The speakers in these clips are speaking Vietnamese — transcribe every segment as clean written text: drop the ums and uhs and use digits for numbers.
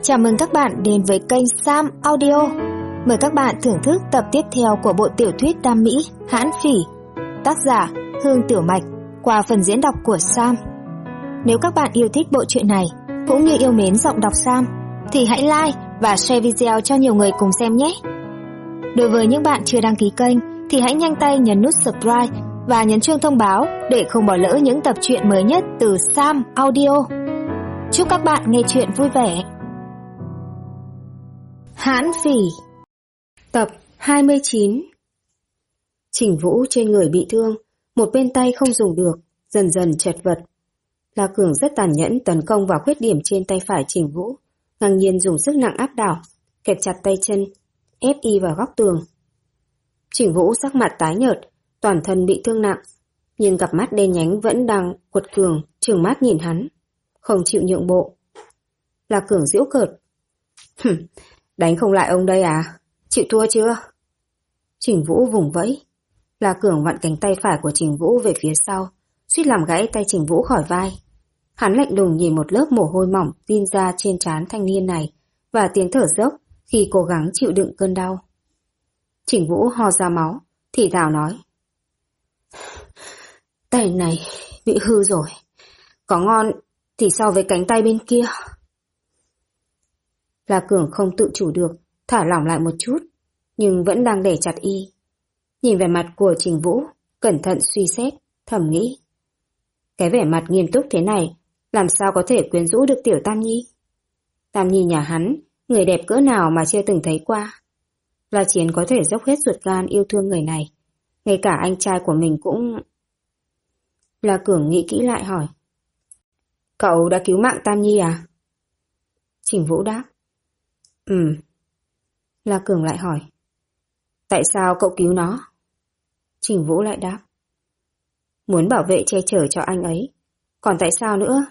Chào mừng các bạn đến với kênh Sam Audio. Mời các bạn thưởng thức tập tiếp theo của bộ tiểu thuyết Tam Mỹ Hãn Phỉ, tác giả Hương Tiểu Mạch, qua phần diễn đọc của Sam. Nếu các bạn yêu thích bộ truyện này cũng như yêu mến giọng đọc Sam thì hãy like và share video cho nhiều người cùng xem nhé. Đối với những bạn chưa đăng ký kênh thì hãy nhanh tay nhấn nút subscribe và nhấn chuông thông báo để không bỏ lỡ những tập truyện mới nhất từ Sam Audio. Chúc các bạn nghe truyện vui vẻ. Hãn Phỉ, tập 29. Trình Vũ trên người bị thương, một bên tay không dùng được, dần dần chật vật. La Cường rất tàn nhẫn tấn công vào khuyết điểm trên tay phải Trình Vũ, ngang nhiên dùng sức nặng áp đảo, kẹp chặt tay chân, ép y vào góc tường. Trình Vũ sắc mặt tái nhợt, toàn thân bị thương nặng, nhưng cặp mắt đen nhánh vẫn đang quật cường, trừng mắt nhìn hắn, không chịu nhượng bộ. La Cường giễu cợt. Đánh không lại ông đây à? Chịu thua chưa? Trình Vũ vùng vẫy. La Cường vặn cánh tay phải của Trình Vũ về phía sau, suýt làm gãy tay Trình Vũ khỏi vai. Hắn lạnh lùng nhìn một lớp mồ hôi mỏng tin ra trên trán thanh niên này và tiếng thở dốc khi cố gắng chịu đựng cơn đau. Trình Vũ ho ra máu, thì thào nói. Tay này bị hư rồi. Có ngon thì so với cánh tay bên kia. La Cường không tự chủ được, thả lỏng lại một chút, nhưng vẫn đang để chặt y. Nhìn về mặt của Trình Vũ, cẩn thận suy xét, thầm nghĩ. Cái vẻ mặt nghiêm túc thế này, làm sao có thể quyến rũ được tiểu Tam Nhi? Tam Nhi nhà hắn, người đẹp cỡ nào mà chưa từng thấy qua. La Chiến có thể dốc hết ruột gan yêu thương người này, ngay cả anh trai của mình cũng... La Cường nghĩ kỹ lại hỏi. Cậu đã cứu mạng Tam Nhi à? Trình Vũ đáp. La Cường lại hỏi. Tại sao cậu cứu nó? Trình Vũ lại đáp. Muốn bảo vệ che chở cho anh ấy. Còn tại sao nữa?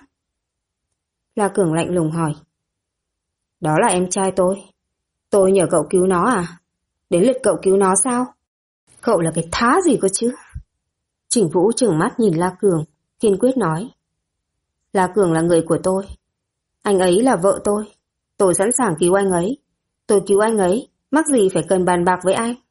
La Cường lạnh lùng hỏi. Đó là em trai tôi. Tôi nhờ cậu cứu nó à? Đến lượt cậu cứu nó sao? Cậu là cái thá gì cơ chứ? Trình Vũ trừng mắt nhìn La Cường, kiên quyết nói. La Cường là người của tôi. Anh ấy là vợ tôi. Tôi sẵn sàng cứu anh ấy. Tôi cứu anh ấy, mắc gì phải cần bàn bạc với anh?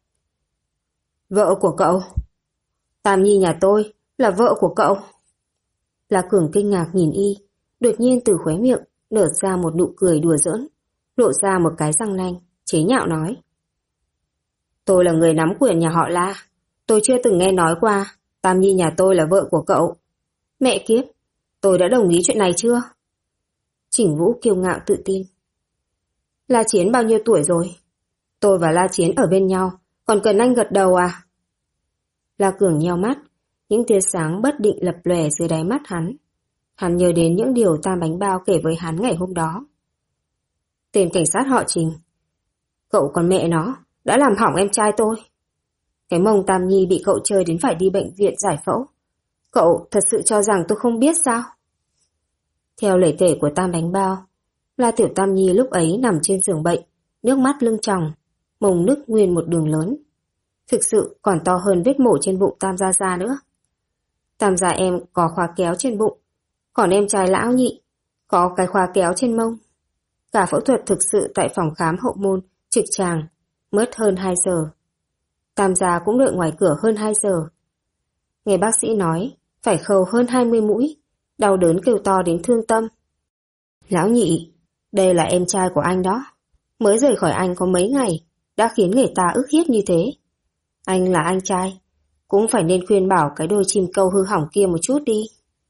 Vợ của cậu? Tam Nhi nhà tôi là vợ của cậu? La Cường kinh ngạc nhìn y, đột nhiên từ khóe miệng nở ra một nụ cười đùa giỡn, lộ ra một cái răng nanh, chế nhạo nói. Tôi là người nắm quyền nhà họ La. Tôi chưa từng nghe nói qua Tam Nhi nhà tôi là vợ của cậu. Mẹ kiếp, tôi đã đồng ý chuyện này chưa? Trình Vũ kiêu ngạo tự tin. La Chiến bao nhiêu tuổi rồi? Tôi và La Chiến ở bên nhau, còn cần anh gật đầu à? La Cường nheo mắt, những tia sáng bất định lập lòe dưới đáy mắt hắn. Hắn nhớ đến những điều Tam Bánh Bao kể với hắn ngày hôm đó. Tên cảnh sát họ Trình. Cậu còn mẹ nó, đã làm hỏng em trai tôi. Cái mông Tam Nhi bị cậu chơi đến phải đi bệnh viện giải phẫu. Cậu thật sự cho rằng tôi không biết sao? Theo lời kể của Tam Bánh Bao, La Tiểu Tam Nhi lúc ấy nằm trên giường bệnh, nước mắt lưng tròng, mông nứt nguyên một đường lớn. Thực sự còn to hơn vết mổ trên bụng Tam Gia Gia nữa. Tam Gia em có khóa kéo trên bụng, còn em trai lão nhị có cái khóa kéo trên mông. Cả phẫu thuật thực sự tại phòng khám hậu môn trực tràng mất hơn 2 giờ. Tam Gia cũng đợi ngoài cửa hơn 2 giờ. Nghe bác sĩ nói phải khâu hơn 20 mũi, đau đớn kêu to đến thương tâm. Lão nhị, đây là em trai của anh đó. Mới rời khỏi anh có mấy ngày, đã khiến người ta ức hiếp như thế. Anh là anh trai, cũng phải nên khuyên bảo cái đôi chim câu hư hỏng kia một chút đi.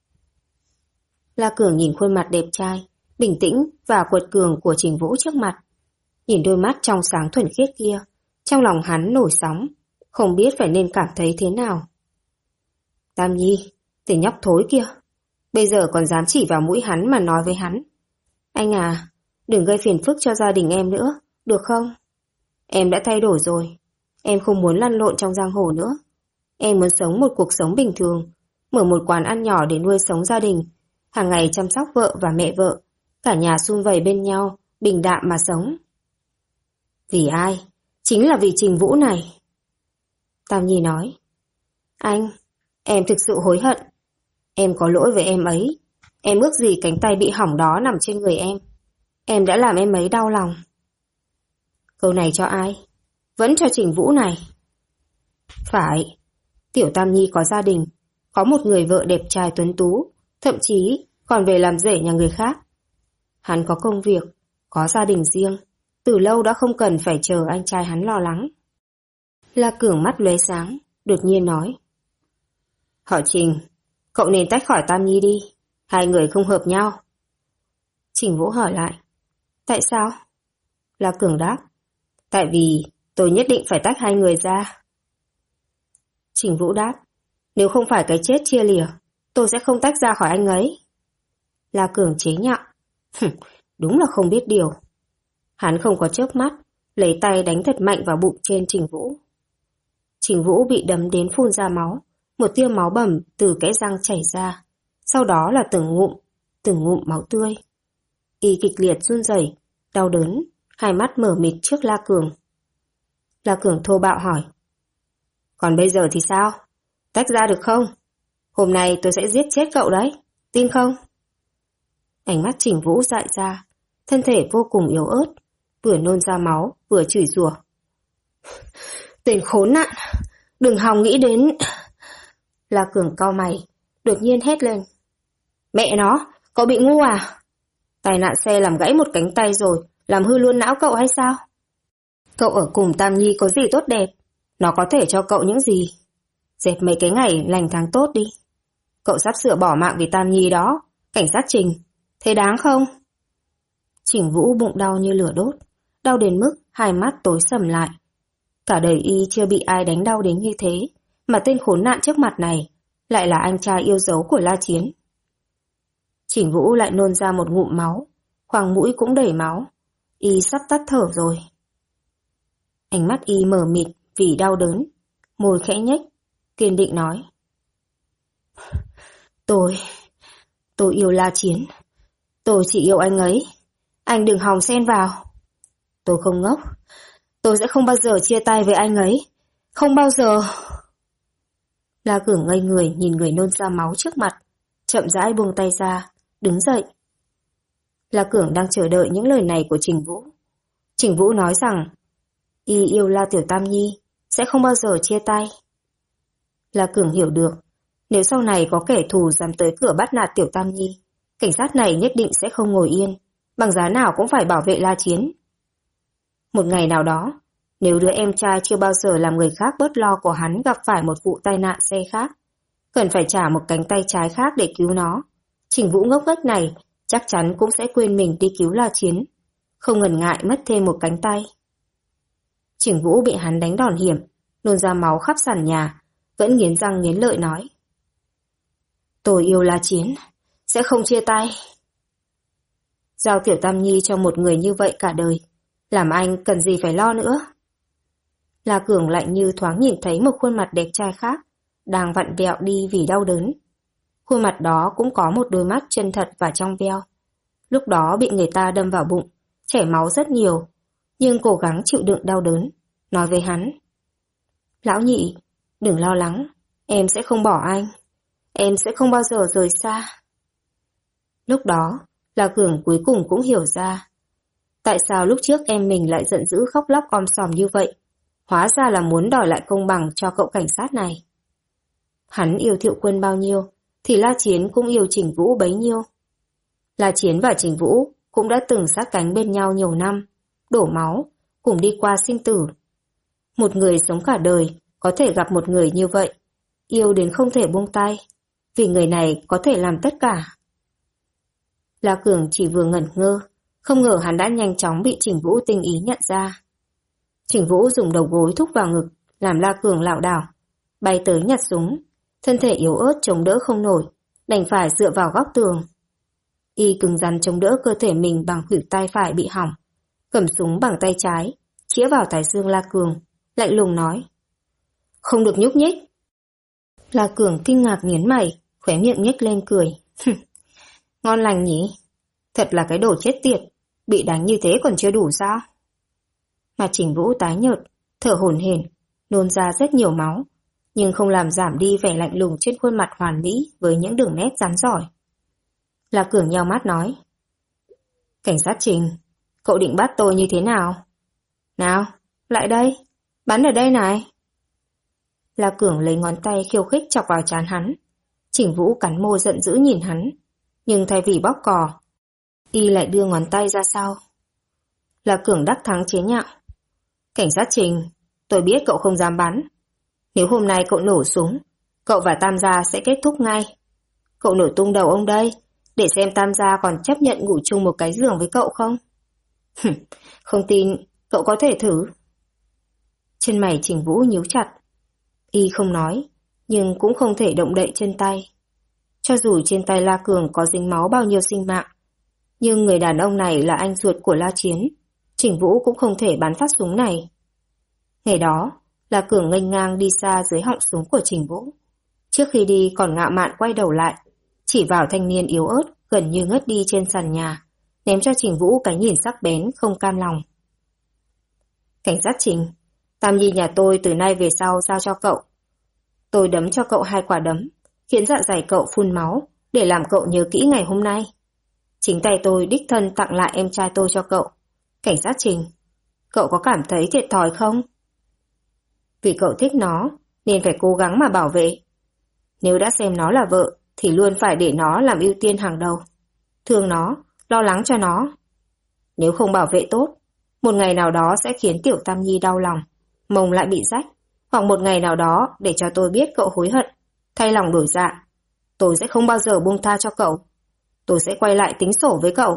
La Cường nhìn khuôn mặt đẹp trai, bình tĩnh và quật cường của Trình Vũ trước mặt. Nhìn đôi mắt trong sáng thuần khiết kia, trong lòng hắn nổi sóng, không biết phải nên cảm thấy thế nào. Tam Nhi, tên nhóc thối kia, bây giờ còn dám chỉ vào mũi hắn mà nói với hắn. Anh à, đừng gây phiền phức cho gia đình em nữa, được không? Em đã thay đổi rồi, em không muốn lăn lộn trong giang hồ nữa. Em muốn sống một cuộc sống bình thường, mở một quán ăn nhỏ để nuôi sống gia đình, hàng ngày chăm sóc vợ và mẹ vợ, cả nhà sum vầy bên nhau, bình đạm mà sống. Vì ai? Chính là vì Trình Vũ này. Tam Nhi nói. Anh, em thực sự hối hận. Em có lỗi với em ấy. Em ước gì cánh tay bị hỏng đó nằm trên người em. Em đã làm em ấy đau lòng. Câu này cho ai? Vẫn cho Trình Vũ này. Phải, Tiểu Tam Nhi có gia đình, có một người vợ đẹp trai tuấn tú, thậm chí còn về làm rể nhà người khác. Hắn có công việc, có gia đình riêng, từ lâu đã không cần phải chờ anh trai hắn lo lắng. La Cường mắt lóe sáng, đột nhiên nói. Họ Trình, cậu nên tách khỏi Tam Nhi đi, hai người không hợp nhau. Trình Vũ hỏi lại. Tại sao? La Cường đáp. Tại vì tôi nhất định phải tách hai người ra. Trình Vũ đáp. Nếu không phải cái chết chia lìa, tôi sẽ không tách ra khỏi anh ấy. La Cường chế nhạo. Đúng là không biết điều. Hắn không có chớp mắt, lấy tay đánh thật mạnh vào bụng trên Trình Vũ. Trình Vũ bị đấm đến phun ra máu, một tia máu bầm từ kẽ răng chảy ra, sau đó là từng ngụm máu tươi. Y kịch liệt run rẩy, đau đớn, hai mắt mở mịt trước La Cường. La Cường thô bạo hỏi. Còn bây giờ thì sao? Tách ra được không? Hôm nay tôi sẽ giết chết cậu đấy, tin không? Ánh mắt Trình Vũ dại ra, thân thể vô cùng yếu ớt, vừa nôn ra máu, vừa chửi rủa. Tên khốn nạn, đừng hòng nghĩ đến... La Cường cau mày, đột nhiên hét lên. Mẹ nó, cậu bị ngu à? Tai nạn xe làm gãy một cánh tay rồi, làm hư luôn não cậu hay sao? Cậu ở cùng Tam Nhi có gì tốt đẹp? Nó có thể cho cậu những gì? Dẹp mấy cái ngày lành tháng tốt đi. Cậu sắp sửa bỏ mạng vì Tam Nhi đó, cảnh sát Trình. Thế đáng không? Trình Vũ bụng đau như lửa đốt, đau đến mức hai mắt tối sầm lại. Cả đời y chưa bị ai đánh đau đến như thế, mà tên khốn nạn trước mặt này lại là anh trai yêu dấu của La Chiến. Trình Vũ lại nôn ra một ngụm máu, khoang mũi cũng đầy máu, y sắp tắt thở rồi. Ánh mắt y mờ mịt vì đau đớn, môi khẽ nhếch, kiên định nói. Tôi yêu La Chiến, tôi chỉ yêu anh ấy, anh đừng hòng xen vào. Tôi không ngốc, tôi sẽ không bao giờ chia tay với anh ấy, không bao giờ. La Cường ngây người nhìn người nôn ra máu trước mặt, chậm rãi buông tay ra, đứng dậy. La Cường đang chờ đợi những lời này của Trình Vũ. Trình Vũ nói rằng, y yêu La Tiểu Tam Nhi, sẽ không bao giờ chia tay. La Cường hiểu được, nếu sau này có kẻ thù dám tới cửa bắt nạt Tiểu Tam Nhi, cảnh sát này nhất định sẽ không ngồi yên, bằng giá nào cũng phải bảo vệ La Chiến. Một ngày nào đó, nếu đứa em trai chưa bao giờ làm người khác bớt lo của hắn gặp phải một vụ tai nạn xe khác, cần phải trả một cánh tay trái khác để cứu nó, Trình Vũ ngốc nghếch này chắc chắn cũng sẽ quên mình đi cứu La Chiến, không ngần ngại mất thêm một cánh tay. Trình Vũ bị hắn đánh đòn hiểm, nôn ra máu khắp sàn nhà, vẫn nghiến răng nghiến lợi nói. Tôi yêu La Chiến, sẽ không chia tay. Giao Tiểu Tam Nhi cho một người như vậy cả đời, làm anh cần gì phải lo nữa. La Cường lạnh như thoáng nhìn thấy một khuôn mặt đẹp trai khác, đang vặn vẹo đi vì đau đớn. Khuôn mặt đó cũng có một đôi mắt chân thật và trong veo. Lúc đó bị người ta đâm vào bụng, chảy máu rất nhiều, nhưng cố gắng chịu đựng đau đớn, nói với hắn. Lão nhị, đừng lo lắng, em sẽ không bỏ anh. Em sẽ không bao giờ rời xa. Lúc đó, La Cường cuối cùng cũng hiểu ra. Tại sao lúc trước em mình lại giận dữ khóc lóc om sòm như vậy? Hóa ra là muốn đòi lại công bằng cho cậu cảnh sát này. Hắn yêu Thiệu Quân bao nhiêu, thì La Chiến cũng yêu Trình Vũ bấy nhiêu. La Chiến và Trình Vũ cũng đã từng sát cánh bên nhau nhiều năm, đổ máu, cùng đi qua sinh tử. Một người sống cả đời có thể gặp một người như vậy, yêu đến không thể buông tay, vì người này có thể làm tất cả. La Cường chỉ vừa ngẩn ngơ, không ngờ hắn đã nhanh chóng bị Trình Vũ tinh ý nhận ra. Trình Vũ dùng đầu gối thúc vào ngực, làm La Cường lảo đảo, bay tới nhặt súng, thân thể yếu ớt chống đỡ không nổi, đành phải dựa vào góc tường. Y cứng rắn chống đỡ cơ thể mình bằng khuỷu tay phải bị hỏng, cầm súng bằng tay trái, chĩa vào thái dương La Cường, lạnh lùng nói. Không được nhúc nhích. La Cường kinh ngạc nghiến mày, khóe miệng nhếch lên cười. Ngon lành nhỉ? Thật là cái đồ chết tiệt, bị đánh như thế còn chưa đủ sao? Mặt Trình Vũ tái nhợt, thở hổn hển, nôn ra rất nhiều máu, nhưng không làm giảm đi vẻ lạnh lùng trên khuôn mặt hoàn mỹ với những đường nét rắn rỏi. La Cường nheo mắt nói. Cảnh sát Trình, cậu định bắt tôi như thế nào? Nào, lại đây, bắn ở đây này. La Cường lấy ngón tay khiêu khích chọc vào trán hắn. Trình Vũ cắn môi giận dữ nhìn hắn, nhưng thay vì bóp cò, y lại đưa ngón tay ra sau. La Cường đắc thắng chế nhạo. Cảnh sát Trình, tôi biết cậu không dám bắn. Nếu hôm nay cậu nổ súng, cậu và Tam gia sẽ kết thúc ngay. Cậu nổ tung đầu ông đây, để xem Tam gia còn chấp nhận ngủ chung một cái giường với cậu không? Không tin, cậu có thể thử. Chân mày Trình Vũ nhíu chặt. Y không nói, nhưng cũng không thể động đậy chân tay. Cho dù trên tay La Cường có dính máu bao nhiêu sinh mạng, nhưng người đàn ông này là anh ruột của La Chiến. Trình Vũ cũng không thể bắn phát súng này. Ngày đó, La Cường nghênh ngang đi xa dưới họng súng của Trình Vũ. Trước khi đi còn ngạo mạn quay đầu lại, chỉ vào thanh niên yếu ớt gần như ngất đi trên sàn nhà, ném cho Trình Vũ cái nhìn sắc bén không cam lòng. Cảnh sát Trình, Tam Nhi nhà tôi từ nay về sau giao cho cậu. Tôi đấm cho cậu 2 quả đấm, khiến dạ dày cậu phun máu, để làm cậu nhớ kỹ ngày hôm nay. Chính tay tôi đích thân tặng lại em trai tôi cho cậu. Cảnh sát Trình, cậu có cảm thấy thiệt thòi không? Vì cậu thích nó, nên phải cố gắng mà bảo vệ. Nếu đã xem nó là vợ, thì luôn phải để nó làm ưu tiên hàng đầu. Thương nó, lo lắng cho nó. Nếu không bảo vệ tốt, một ngày nào đó sẽ khiến Tiểu Tam Nhi đau lòng, mông lại bị rách, hoặc một ngày nào đó để cho tôi biết cậu hối hận, thay lòng đổi dạ. Tôi sẽ không bao giờ buông tha cho cậu. Tôi sẽ quay lại tính sổ với cậu.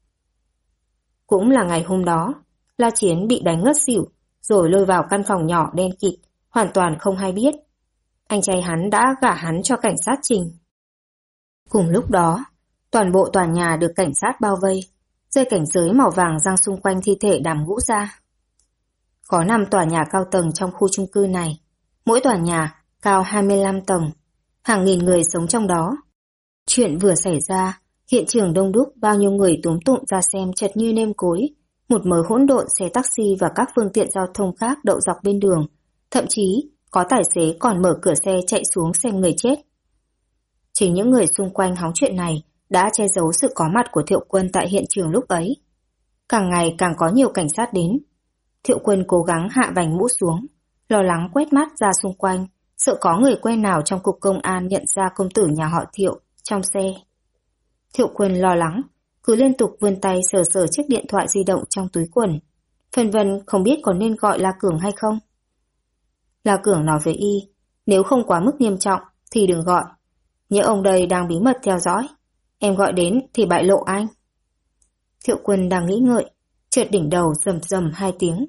Cũng là ngày hôm đó, La Chiến bị đánh ngất xỉu, rồi lôi vào căn phòng nhỏ đen kịt, hoàn toàn không hay biết. Anh trai hắn đã gả hắn cho cảnh sát Trình. Cùng lúc đó, toàn bộ tòa nhà được cảnh sát bao vây, dây cảnh giới màu vàng giăng xung quanh thi thể Đàm Ngũ ra. Có 5 tòa nhà cao tầng trong khu chung cư này, mỗi tòa nhà cao 25 tầng, hàng nghìn người sống trong đó. Chuyện vừa xảy ra, hiện trường đông đúc, bao nhiêu người túm tụm ra xem chật như nêm cối, một mớ hỗn độn xe taxi và các phương tiện giao thông khác đậu dọc bên đường, thậm chí có tài xế còn mở cửa xe chạy xuống xem người chết. Chỉ những người xung quanh hóng chuyện này đã che giấu sự có mặt của Thiệu Quân tại hiện trường lúc ấy. Càng ngày càng có nhiều cảnh sát đến. Thiệu Quân cố gắng hạ vành mũ xuống, lo lắng quét mắt ra xung quanh, sợ có người quen nào trong cục công an nhận ra công tử nhà họ Thiệu trong xe. Thiệu Quân lo lắng, cứ liên tục vươn tay sờ sờ chiếc điện thoại di động trong túi quần, phân vân không biết có nên gọi La Cường hay không. La Cường nói với y, nếu không quá mức nghiêm trọng thì đừng gọi. Nhớ ông đây đang bí mật theo dõi, em gọi đến thì bại lộ anh. Thiệu Quân đang nghĩ ngợi, chợt đỉnh đầu rầm rầm 2 tiếng.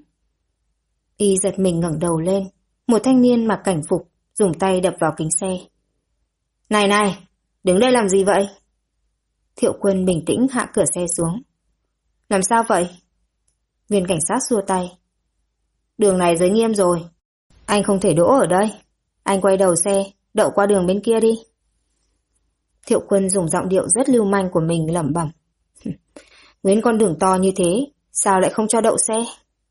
Y giật mình ngẩng đầu lên, một thanh niên mặc cảnh phục dùng tay đập vào kính xe. Này này, đứng đây làm gì vậy? Thiệu Quân bình tĩnh hạ cửa xe xuống. Làm sao vậy? Viên cảnh sát xua tay. Đường này giới nghiêm rồi, anh không thể đỗ ở đây. Anh quay đầu xe, đậu qua đường bên kia đi. Thiệu Quân dùng giọng điệu rất lưu manh của mình lẩm bẩm. Nguyên con đường to như thế, sao lại không cho đậu xe?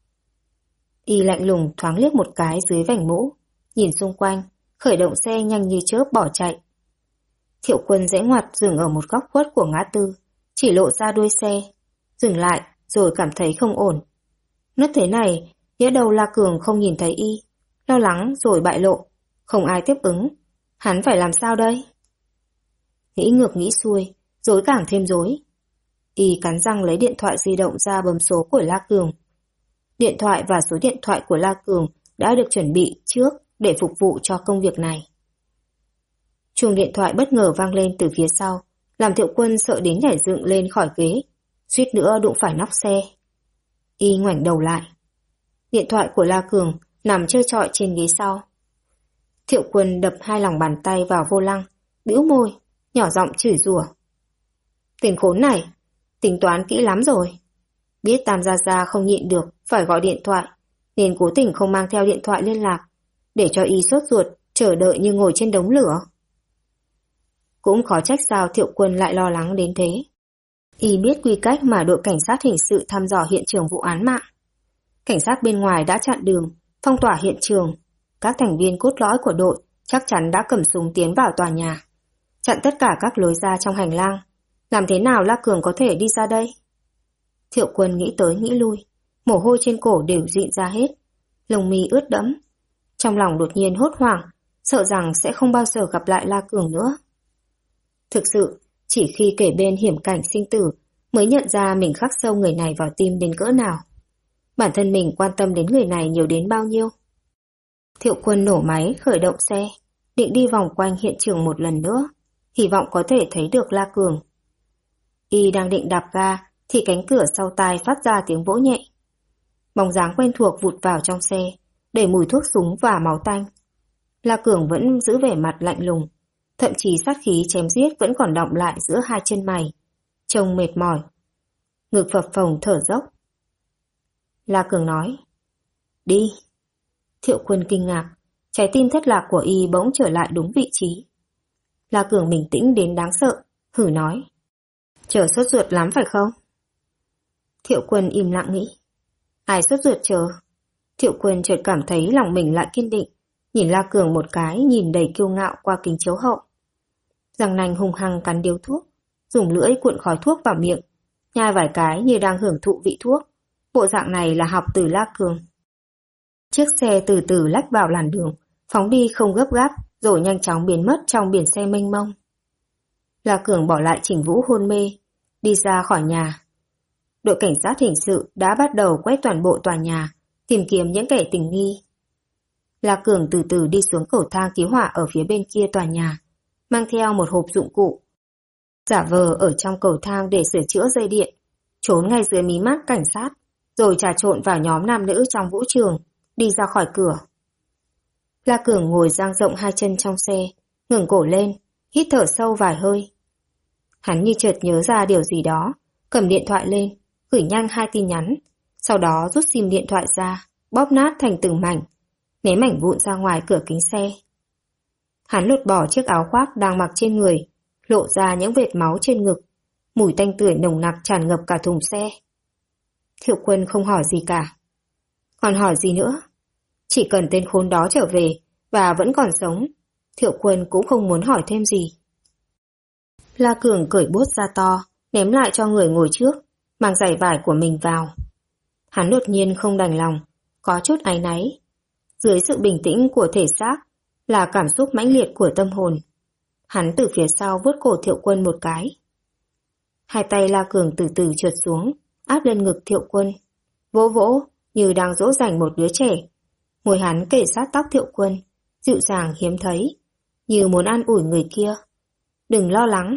Y lạnh lùng thoáng liếc một cái dưới vành mũ, nhìn xung quanh, khởi động xe nhanh như chớp bỏ chạy. Thiệu Quân rẽ ngoặt dừng ở một góc khuất của ngã tư, chỉ lộ ra đuôi xe, dừng lại rồi cảm thấy không ổn. Nứt thế này, nhỡ đầu La Cường không nhìn thấy y, lo lắng rồi bại lộ, không ai tiếp ứng, hắn phải làm sao đây? Nghĩ ngược nghĩ xuôi, rối càng thêm rối. Y cắn răng lấy điện thoại di động ra bấm số của La Cường. Điện thoại và số điện thoại của La Cường đã được chuẩn bị trước để phục vụ cho công việc này. Chuông điện thoại bất ngờ vang lên từ phía sau, làm Thiệu Quân sợ đến nhảy dựng lên khỏi ghế, suýt nữa đụng phải nóc xe. Y ngoảnh đầu lại. Điện thoại của La Cường nằm trơ trọi trên ghế sau. Thiệu Quân đập 2 lòng bàn tay vào vô lăng, bĩu môi, nhỏ giọng chửi rủa. Tên khốn này, tính toán kỹ lắm rồi. Biết Tam Gia Gia không nhịn được phải gọi điện thoại, nên cố tình không mang theo điện thoại liên lạc, để cho y sốt ruột, chờ đợi như ngồi trên đống lửa. Cũng khó trách sao Thiệu Quân lại lo lắng đến thế. Y biết quy cách mà đội cảnh sát hình sự thăm dò hiện trường vụ án mạng. Cảnh sát bên ngoài đã chặn đường, phong tỏa hiện trường. Các thành viên cốt lõi của đội chắc chắn đã cầm súng tiến vào tòa nhà, chặn tất cả các lối ra trong hành lang. Làm thế nào La Cường có thể đi ra đây? Thiệu Quân nghĩ tới nghĩ lui, mồ hôi trên cổ đều rịn ra hết, lông mi ướt đẫm. Trong lòng đột nhiên hốt hoảng, sợ rằng sẽ không bao giờ gặp lại La Cường nữa. Thực sự, chỉ khi kể bên hiểm cảnh sinh tử mới nhận ra mình khắc sâu người này vào tim đến cỡ nào. Bản thân mình quan tâm đến người này nhiều đến bao nhiêu. Thiệu Quân nổ máy khởi động xe, định đi vòng quanh hiện trường một lần nữa, hy vọng có thể thấy được La Cường. Y đang định đạp ga thì cánh cửa sau tai phát ra tiếng vỗ nhẹ. Bóng dáng quen thuộc vụt vào trong xe, để mùi thuốc súng và máu tanh. La Cường vẫn giữ vẻ mặt lạnh lùng, thậm chí sát khí chém giết vẫn còn đọng lại giữa hai chân mày, trông mệt mỏi. Ngực phập phồng thở dốc. La Cường nói, đi. Thiệu Quân kinh ngạc, trái tim thất lạc của y bỗng trở lại đúng vị trí. La Cường bình tĩnh đến đáng sợ, hử nói, chờ sốt ruột lắm phải không? Thiệu Quân im lặng nghĩ, ai sốt ruột chờ? Thiệu Quân chợt cảm thấy lòng mình lại kiên định, nhìn La Cường một cái nhìn đầy kiêu ngạo qua kính chiếu hậu. Răng nanh hung hăng cắn điếu thuốc, dùng lưỡi cuộn khói thuốc vào miệng, nhai vài cái như đang hưởng thụ vị thuốc. Bộ dạng này là học từ La Cường. Chiếc xe từ từ lách vào làn đường, phóng đi không gấp gáp, rồi nhanh chóng biến mất trong biển xe mênh mông. La Cường bỏ lại Trình Vũ hôn mê, đi ra khỏi nhà. Đội cảnh sát hình sự đã bắt đầu quét toàn bộ tòa nhà, tìm kiếm những kẻ tình nghi. La Cường từ từ đi xuống cầu thang cứu hỏa ở phía bên kia tòa nhà, mang theo một hộp dụng cụ. Giả vờ ở trong cầu thang để sửa chữa dây điện, trốn ngay dưới mí mắt cảnh sát, rồi trà trộn vào nhóm nam nữ trong vũ trường, đi ra khỏi cửa. La Cường ngồi dang rộng hai chân trong xe, ngẩng cổ lên, hít thở sâu vài hơi. Hắn như chợt nhớ ra điều gì đó, cầm điện thoại lên, gửi nhanh 2 tin nhắn, sau đó rút sim điện thoại ra, bóp nát thành từng mảnh, ném mảnh vụn ra ngoài cửa kính xe. Hắn lột bỏ chiếc áo khoác đang mặc trên người, lộ ra những vệt máu trên ngực, mùi tanh tưởi nồng nặc tràn ngập cả thùng xe. Thiệu Quân không hỏi gì cả. Còn hỏi gì nữa? Chỉ cần tên khốn đó trở về và vẫn còn sống, Thiệu Quân cũng không muốn hỏi thêm gì. La Cường cởi bốt ra to, ném lại cho người ngồi trước, mang giày vải của mình vào. Hắn đột nhiên không đành lòng, có chút áy náy. Dưới sự bình tĩnh của thể xác là cảm xúc mãnh liệt của tâm hồn. Hắn từ phía sau vuốt cổ Thiệu Quân một cái. Hai tay La Cường từ từ trượt xuống, áp lên ngực Thiệu Quân, vỗ vỗ như đang dỗ dành một đứa trẻ. Môi hắn kề sát tóc Thiệu Quân, dịu dàng hiếm thấy, như muốn an ủi người kia. Đừng lo lắng.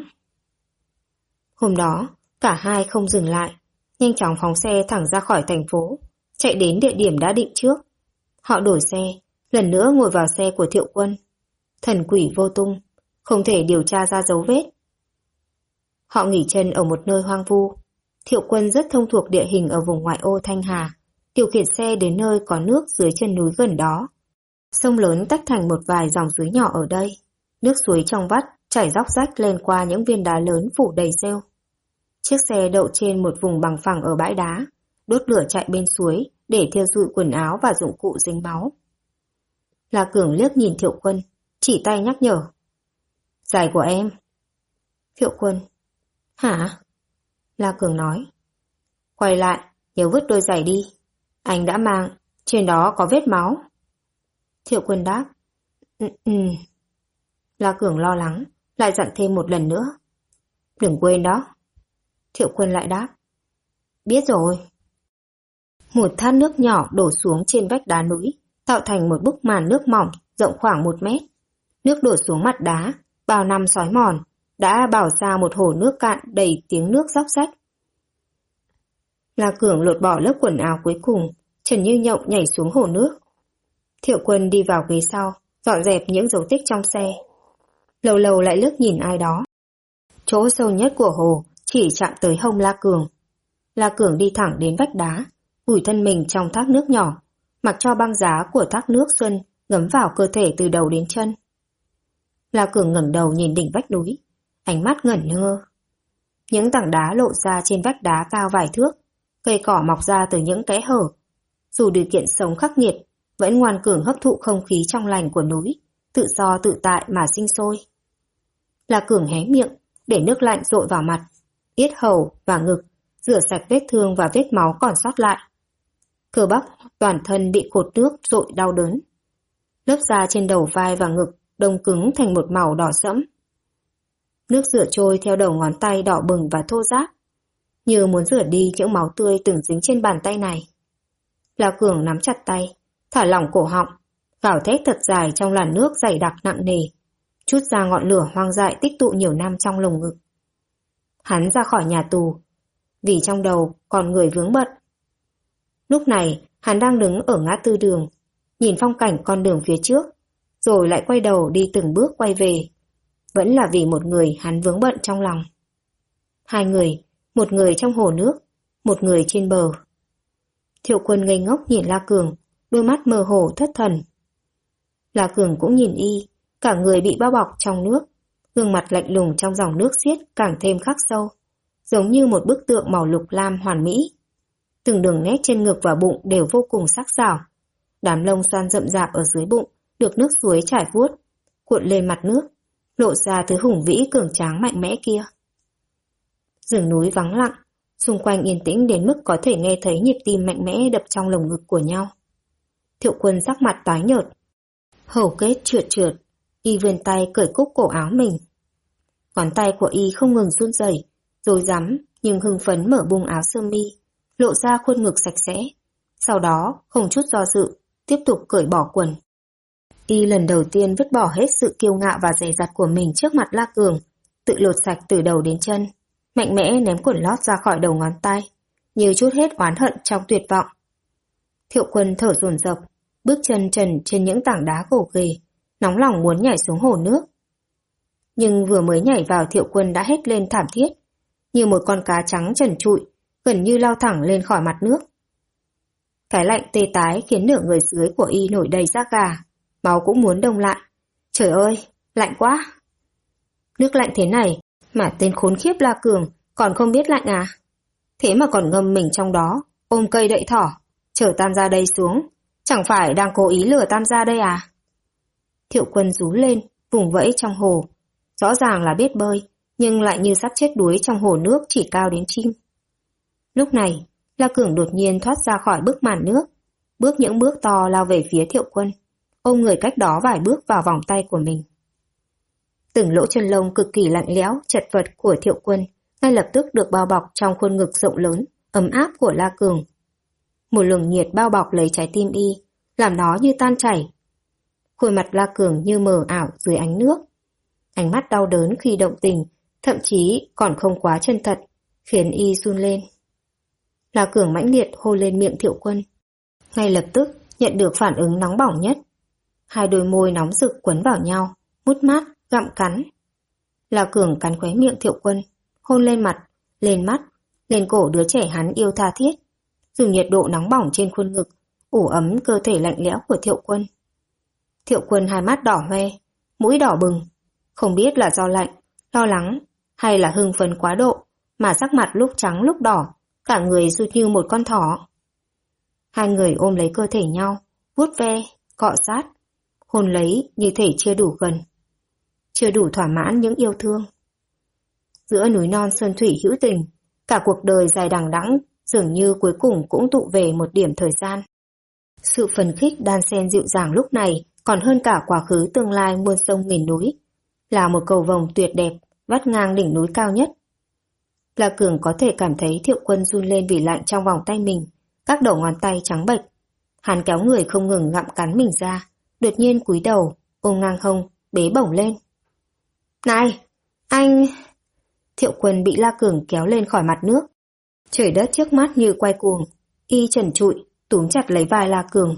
Hôm đó, cả hai không dừng lại, nhanh chóng phóng xe thẳng ra khỏi thành phố, chạy đến địa điểm đã định trước. Họ đổi xe, lần nữa ngồi vào xe của Thiệu Quân. Thần quỷ vô tung, không thể điều tra ra dấu vết. Họ nghỉ chân ở một nơi hoang vu. Thiệu Quân rất thông thuộc địa hình ở vùng ngoại ô Thanh Hà, điều khiển xe đến nơi có nước dưới chân núi gần đó. Sông lớn tách thành một vài dòng suối nhỏ ở đây. Nước suối trong vắt chảy róc rách lên qua những viên đá lớn phủ đầy rêu. Chiếc xe đậu trên một vùng bằng phẳng ở bãi đá, đốt lửa chạy bên suối để thiêu rụi quần áo và dụng cụ dính máu. La Cường liếc nhìn Thiệu Quân, chỉ tay nhắc nhở. Giày của em. Thiệu Quân. Hả? La Cường nói. Quay lại, nhớ vứt đôi giày đi. Anh đã mang, trên đó có vết máu. Thiệu Quân đáp. La Cường lo lắng, lại dặn thêm một lần nữa. Đừng quên đó. Thiệu Quân lại đáp. Biết rồi. Một thác nước nhỏ đổ xuống trên vách đá núi, tạo thành một bức màn nước mỏng rộng khoảng 1 mét. Nước đổ xuống mặt đá, bao năm xói mòn, đã bào ra một hồ nước cạn đầy tiếng nước róc rách. La Cường lột bỏ lớp quần áo cuối cùng, trần như nhộng nhảy xuống hồ nước. Thiệu Quân đi vào ghế sau, dọn dẹp những dấu tích trong xe. Lâu lâu lại liếc nhìn ai đó. Chỗ sâu nhất của hồ chỉ chạm tới hông La Cường. La Cường đi thẳng đến vách đá, vùi thân mình trong thác nước nhỏ, mặc cho băng giá của thác nước xuân ngấm vào cơ thể từ đầu đến chân. La Cường ngẩng đầu nhìn đỉnh vách núi, ánh mắt ngẩn ngơ. Những tảng đá lộ ra trên vách đá cao vài thước, cây cỏ mọc ra từ những kẽ hở. Dù điều kiện sống khắc nghiệt, vẫn ngoan cường hấp thụ không khí trong lành của núi, tự do tự tại mà sinh sôi. La Cường hé miệng, để nước lạnh dội vào mặt, yết hầu và ngực, rửa sạch vết thương và vết máu còn sót lại. Cơ bắp toàn thân bị cột nước dội đau đớn. Lớp da trên đầu vai và ngực đông cứng thành một màu đỏ sẫm. Nước rửa trôi theo đầu ngón tay đỏ bừng và thô ráp, như muốn rửa đi những máu tươi từng dính trên bàn tay này. La Cường nắm chặt tay, thả lỏng cổ họng, gào thét thật dài trong làn nước dày đặc nặng nề, trút ra ngọn lửa hoang dại tích tụ nhiều năm trong lồng ngực. Hắn ra khỏi nhà tù, vì trong đầu còn người vướng bận. Lúc này, hắn đang đứng ở ngã tư đường, nhìn phong cảnh con đường phía trước, rồi lại quay đầu đi từng bước quay về. Vẫn là vì một người hắn vướng bận trong lòng. Hai người, một người trong hồ nước, một người trên bờ. Thiệu Quân ngây ngốc nhìn La Cường, đôi mắt mơ hồ thất thần. La Cường cũng nhìn y, cả người bị bao bọc trong nước, gương mặt lạnh lùng trong dòng nước xiết càng thêm khắc sâu, giống như một bức tượng màu lục lam hoàn mỹ. Từng đường nét trên ngực và bụng đều vô cùng sắc sảo. Đám lông xoăn rậm rạp ở dưới bụng được nước suối trải vuốt, cuộn lên mặt nước, lộ ra thứ hùng vĩ cường tráng mạnh mẽ kia. Rừng núi vắng lặng, xung quanh yên tĩnh đến mức có thể nghe thấy nhịp tim mạnh mẽ đập trong lồng ngực của nhau. Thiệu Quân sắc mặt tái nhợt, hầu kết trượt trượt, y vươn tay cởi cúc cổ áo mình. Ngón tay của y không ngừng run rẩy, rối rắm nhưng hưng phấn mở bung áo sơ mi, lộ ra khuôn ngực sạch sẽ. Sau đó, không chút do dự, tiếp tục cởi bỏ quần. Y lần đầu tiên vứt bỏ hết sự kiêu ngạo và dè dặt của mình trước mặt La Cường, tự lột sạch từ đầu đến chân, mạnh mẽ ném quần lót ra khỏi đầu ngón tay, như trút hết oán hận trong tuyệt vọng. Thiệu Quân thở dồn dập, bước chân trần trên những tảng đá gồ ghề, nóng lòng muốn nhảy xuống hồ nước. Nhưng vừa mới nhảy vào Thiệu Quân đã hét lên thảm thiết, như một con cá trắng trần trụi, gần như lao thẳng lên khỏi mặt nước. Cái lạnh tê tái khiến nửa người dưới của y nổi đầy da gà, máu cũng muốn đông lại. Trời ơi, lạnh quá! Nước lạnh thế này mà tên khốn khiếp La Cường còn không biết lạnh à? Thế mà còn ngâm mình trong đó, ôm cây đậy thỏ, chở Tam Gia đây xuống. Chẳng phải đang cố ý lừa Tam Gia đây à? Thiệu Quân rú lên, vùng vẫy trong hồ. Rõ ràng là biết bơi, nhưng lại như sắp chết đuối trong hồ nước chỉ cao đến chim. Lúc này, La Cường đột nhiên thoát ra khỏi bức màn nước, bước những bước to lao về phía Thiệu Quân, ôm người cách đó vài bước vào vòng tay của mình. Từng lỗ chân lông cực kỳ lạnh lẽo, chật vật của Thiệu Quân ngay lập tức được bao bọc trong khuôn ngực rộng lớn, ấm áp của La Cường. Một luồng nhiệt bao bọc lấy trái tim y, làm nó như tan chảy. Khuôn mặt La Cường như mờ ảo dưới ánh nước. Ánh mắt đau đớn khi động tình, thậm chí còn không quá chân thật, khiến y run lên. La Cường mãnh liệt hôn lên miệng Thiệu Quân. Ngay lập tức nhận được phản ứng nóng bỏng nhất. Hai đôi môi nóng rực quấn vào nhau, mút mát, gặm cắn. La Cường cắn khóe miệng Thiệu Quân, hôn lên mặt, lên mắt, lên cổ đứa trẻ hắn yêu tha thiết, dùng nhiệt độ nóng bỏng trên khuôn ngực, ủ ấm cơ thể lạnh lẽo của Thiệu Quân. Thiệu Quân hai mắt đỏ hoe, mũi đỏ bừng, không biết là do lạnh, lo lắng hay là hưng phấn quá độ mà sắc mặt lúc trắng lúc đỏ, cả người rụt như một con thỏ. Hai người ôm lấy cơ thể nhau, vuốt ve, cọ sát, hôn lấy như thể chưa đủ gần, chưa đủ thỏa mãn những yêu thương. Giữa núi non sơn thủy hữu tình, cả cuộc đời dài đằng đẵng dường như cuối cùng cũng tụ về một điểm thời gian. Sự phấn khích đan xen dịu dàng lúc này còn hơn cả quá khứ tương lai muôn sông nghìn núi, là một cầu vồng tuyệt đẹp vắt ngang đỉnh núi cao nhất. La Cường có thể cảm thấy Thiệu Quân run lên vì lạnh trong vòng tay mình, các đầu ngón tay trắng bệch. Hắn kéo người không ngừng gặm cắn mình ra, đột nhiên cúi đầu, ôm ngang hông, bế bổng lên. Này, anh... Thiệu Quân bị La Cường kéo lên khỏi mặt nước. Trời đất trước mắt như quay cuồng, y trần trụi, túm chặt lấy vai La Cường.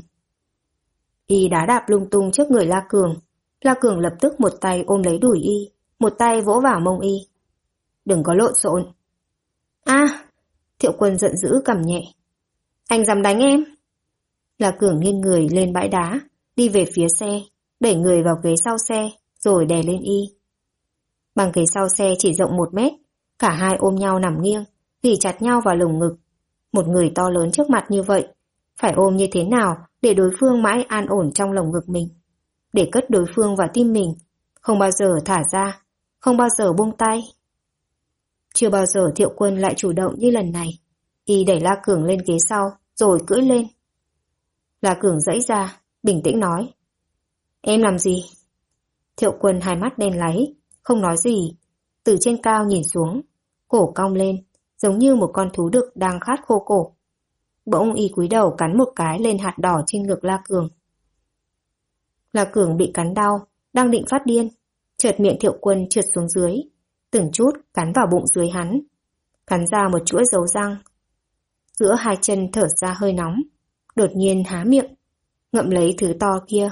Y đá đạp lung tung trước người La Cường. La Cường lập tức một tay ôm lấy đùi y, một tay vỗ vào mông y. Đừng có lộn xộn. A! Thiệu Quân giận dữ cầm nhẹ. Anh dám đánh em? La Cường nghiêng người lên bãi đá, đi về phía xe, đẩy người vào ghế sau xe, rồi đè lên y. Bằng ghế sau xe chỉ rộng 1 mét, cả hai ôm nhau nằm nghiêng, ghì chặt nhau vào lồng ngực. Một người to lớn trước mặt như vậy, phải ôm như thế nào để đối phương mãi an ổn trong lồng ngực mình, để cất đối phương vào tim mình, không bao giờ thả ra, không bao giờ buông tay. Chưa bao giờ Thiệu Quân lại chủ động như lần này. Y đẩy La Cường lên ghế sau, rồi cưỡi lên. La Cường giãy ra, bình tĩnh nói. Em làm gì? Thiệu Quân hai mắt đen láy, không nói gì. Từ trên cao nhìn xuống, cổ cong lên, giống như một con thú đực đang khát khô cổ. Bỗng Y cúi đầu cắn một cái lên hạt đỏ trên ngực La Cường. La Cường bị cắn đau, đang định phát điên. Chợt miệng Thiệu Quân trượt xuống dưới, từng chút cắn vào bụng dưới hắn. Cắn ra một chuỗi dấu răng. Giữa hai chân thở ra hơi nóng, đột nhiên há miệng, ngậm lấy thứ to kia.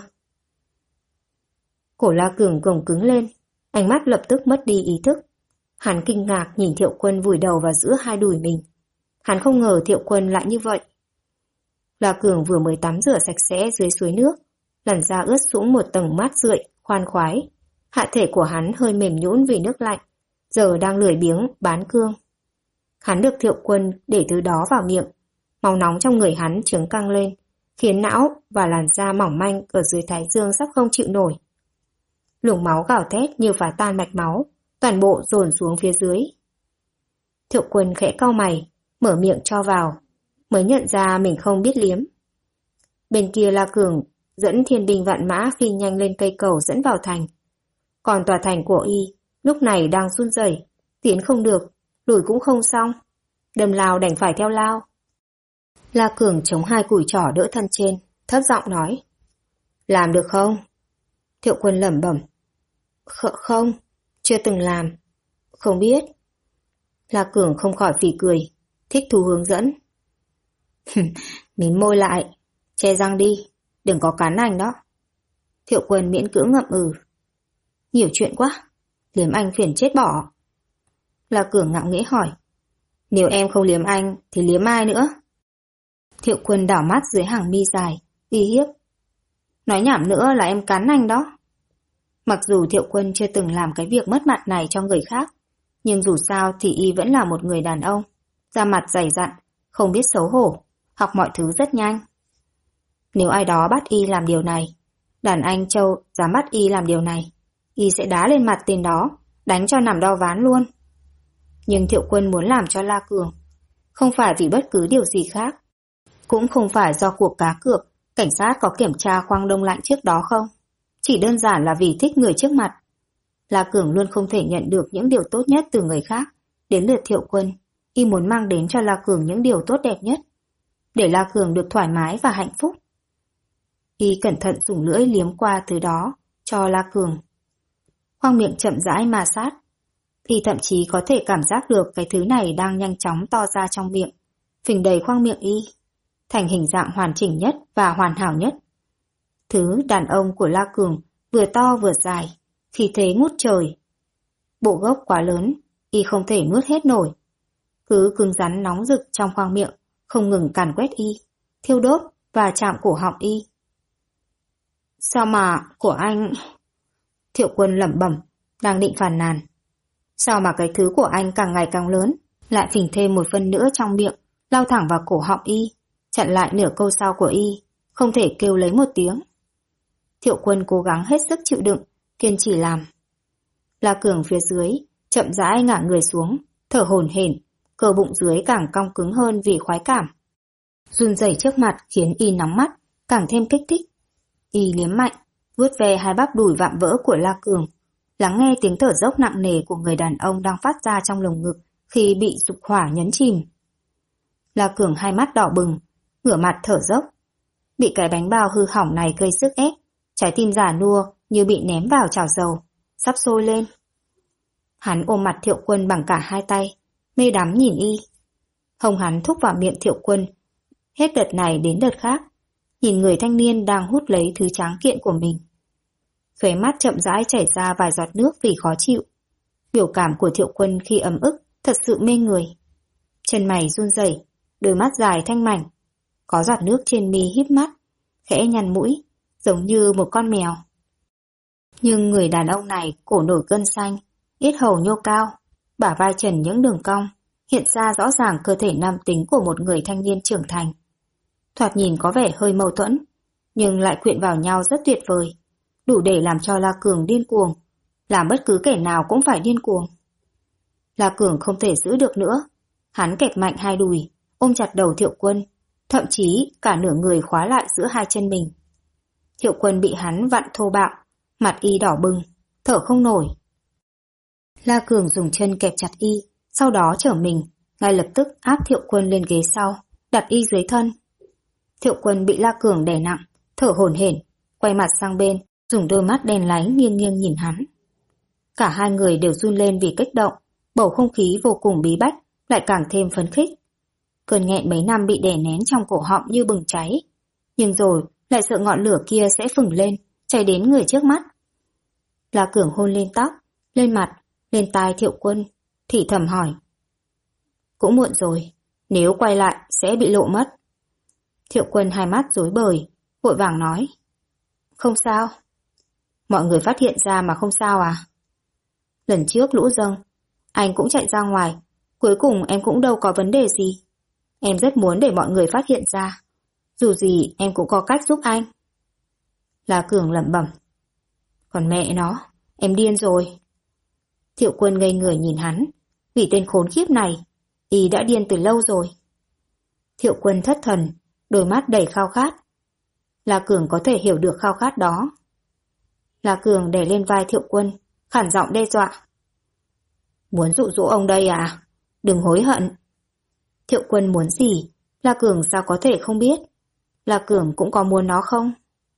Cổ La Cường gồng cứng lên, ánh mắt lập tức mất đi ý thức. Hắn kinh ngạc nhìn Thiệu Quân vùi đầu vào giữa hai đùi mình. Hắn không ngờ Thiệu Quân lại như vậy. La Cường vừa mới tắm rửa sạch sẽ dưới suối nước, làn da ướt sũng một tầng mát rượi, khoan khoái. Hạ thể của hắn hơi mềm nhũn vì nước lạnh, giờ đang lười biếng bán cương. Hắn được Thiệu Quân để thứ đó vào miệng, máu nóng trong người hắn trướng căng lên, khiến não và làn da mỏng manh ở dưới thái dương sắp không chịu nổi. Luồng máu gào thét như phá tan mạch máu, toàn bộ dồn xuống phía dưới. Thiệu Quân khẽ cau mày, mở miệng cho vào, mới nhận ra mình không biết liếm. Bên kia La Cường dẫn thiên binh vạn mã phi nhanh lên cây cầu dẫn vào thành. Còn tòa thành của Y lúc này đang run rẩy, tiến không được, lùi cũng không xong, đâm lao đành phải theo lao. La Cường chống hai cùi trỏ đỡ thân trên, thấp giọng nói. Làm được không? Thiệu Quân lẩm bẩm. Không, chưa từng làm. Không biết. La Cường không khỏi phì cười, thích thú hướng dẫn. Mím môi lại, che răng đi, đừng có cắn anh đó. Thiệu Quân miễn cưỡng ngậm ừ. Nhiều chuyện quá, liếm anh phiền chết bỏ. La Cường ngạo nghễ hỏi. Nếu em không liếm anh thì liếm ai nữa? Thiệu Quân đảo mắt dưới hàng mi dài, uy hiếp. Nói nhảm nữa là em cắn anh đó. Mặc dù Thiệu Quân chưa từng làm cái việc mất mặt này cho người khác, nhưng dù sao thì Y vẫn là một người đàn ông, da mặt dày dặn, không biết xấu hổ, học mọi thứ rất nhanh. Nếu ai đó bắt Y làm điều này, đàn anh Châu dám bắt Y làm điều này, Y sẽ đá lên mặt tên đó, đánh cho nằm đau ván luôn. Nhưng Thiệu Quân muốn làm cho La Cường, không phải vì bất cứ điều gì khác, cũng không phải do cuộc cá cược, cảnh sát có kiểm tra khoang đông lạnh trước đó không, chỉ đơn giản là vì thích người trước mặt. La Cường luôn không thể nhận được những điều tốt nhất từ người khác, đến lượt Thiệu Quân, Y muốn mang đến cho La Cường những điều tốt đẹp nhất, để La Cường được thoải mái và hạnh phúc. Y cẩn thận dùng lưỡi liếm qua thứ đó cho La Cường. Khoang miệng chậm rãi ma sát. Y thậm chí có thể cảm giác được cái thứ này đang nhanh chóng to ra trong miệng, phình đầy khoang miệng Y, thành hình dạng hoàn chỉnh nhất và hoàn hảo nhất. Thứ đàn ông của La Cường vừa to vừa dài, khí thế ngút trời. Bộ gốc quá lớn, Y không thể nuốt hết nổi. Cứ cứng rắn nóng rực trong khoang miệng, không ngừng càn quét Y, thiêu đốt và chạm cổ họng Y. Sao mà của anh... Thiệu Quân lẩm bẩm, đang định phàn nàn. Sao mà cái thứ của anh càng ngày càng lớn, lại phình thêm một phân nữa trong miệng, lao thẳng vào cổ họng Y, chặn lại nửa câu sau của Y, không thể kêu lấy một tiếng. Thiệu Quân cố gắng hết sức chịu đựng, kiên trì làm. La Cường phía dưới, chậm rãi ngả người xuống, thở hổn hển, cơ bụng dưới càng cong cứng hơn vì khoái cảm. Run rẩy trước mặt khiến Y nóng mắt, càng thêm kích thích. Y liếm mạnh, vuốt ve hai bắp đùi vạm vỡ của La Cường, lắng nghe tiếng thở dốc nặng nề của người đàn ông đang phát ra trong lồng ngực khi bị dục hỏa nhấn chìm. La Cường hai mắt đỏ bừng, ngửa mặt thở dốc. Bị cái bánh bao hư hỏng này gây sức ép, trái tim già nua như bị ném vào chảo dầu, sắp sôi lên. Hắn ôm mặt Thiệu Quân bằng cả hai tay, mê đắm nhìn Y. Hông hắn thúc vào miệng Thiệu Quân, hết đợt này đến đợt khác, nhìn người thanh niên đang hút lấy thứ tráng kiện của mình. Khóe mắt chậm rãi chảy ra vài giọt nước vì khó chịu. Biểu cảm của Thiệu Quân khi ấm ức thật sự mê người. Chân mày run rẩy, đôi mắt dài thanh mảnh, có giọt nước trên mi híp mắt, khẽ nhăn mũi, giống như một con mèo. Nhưng người đàn ông này cổ nổi gân xanh, yết hầu nhô cao, bả vai trần những đường cong, hiện ra rõ ràng cơ thể nam tính của một người thanh niên trưởng thành. Thoạt nhìn có vẻ hơi mâu thuẫn, nhưng lại quyện vào nhau rất tuyệt vời, đủ để làm cho La Cường điên cuồng, làm bất cứ kẻ nào cũng phải điên cuồng. La Cường không thể giữ được nữa. Hắn kẹp mạnh hai đùi, ôm chặt đầu Thiệu Quân, thậm chí cả nửa người khóa lại giữa hai chân mình. Thiệu Quân bị hắn vặn thô bạo, mặt y đỏ bừng, thở không nổi. La Cường dùng chân kẹp chặt y, sau đó trở mình, ngay lập tức áp Thiệu Quân lên ghế sau, đặt y dưới thân. Thiệu Quân bị La Cường đè nặng, thở hổn hển, quay mặt sang bên, dùng đôi mắt đen láy nghiêng nghiêng nhìn hắn. Cả hai người đều run lên vì kích động, bầu không khí vô cùng bí bách, lại càng thêm phấn khích. Cơn nghẹn mấy năm bị đè nén trong cổ họng như bừng cháy, nhưng rồi lại sợ ngọn lửa kia sẽ phừng lên, cháy đến người trước mắt. La Cường hôn lên tóc, lên mặt, lên tai Thiệu Quân, thì thầm hỏi. Cũng muộn rồi, nếu quay lại sẽ bị lộ mất. Thiệu Quân hai mắt rối bời, vội vàng nói. Không sao. Mọi người phát hiện ra mà không sao à? Lần trước lũ dâng, anh cũng chạy ra ngoài, cuối cùng em cũng đâu có vấn đề gì. Em rất muốn để mọi người phát hiện ra, dù gì em cũng có cách giúp anh. La Cường lẩm bẩm. Còn mẹ nó, em điên rồi. Thiệu Quân ngây người nhìn hắn, vì tên khốn khiếp này, y đã điên từ lâu rồi. Thiệu Quân thất thần, đôi mắt đầy khao khát. La Cường có thể hiểu được khao khát đó. La Cường đè lên vai Thiệu Quân, khản giọng đe dọa. Muốn dụ dỗ ông đây à? Đừng hối hận. Thiệu Quân muốn gì? La Cường sao có thể không biết? La Cường cũng có muốn nó không?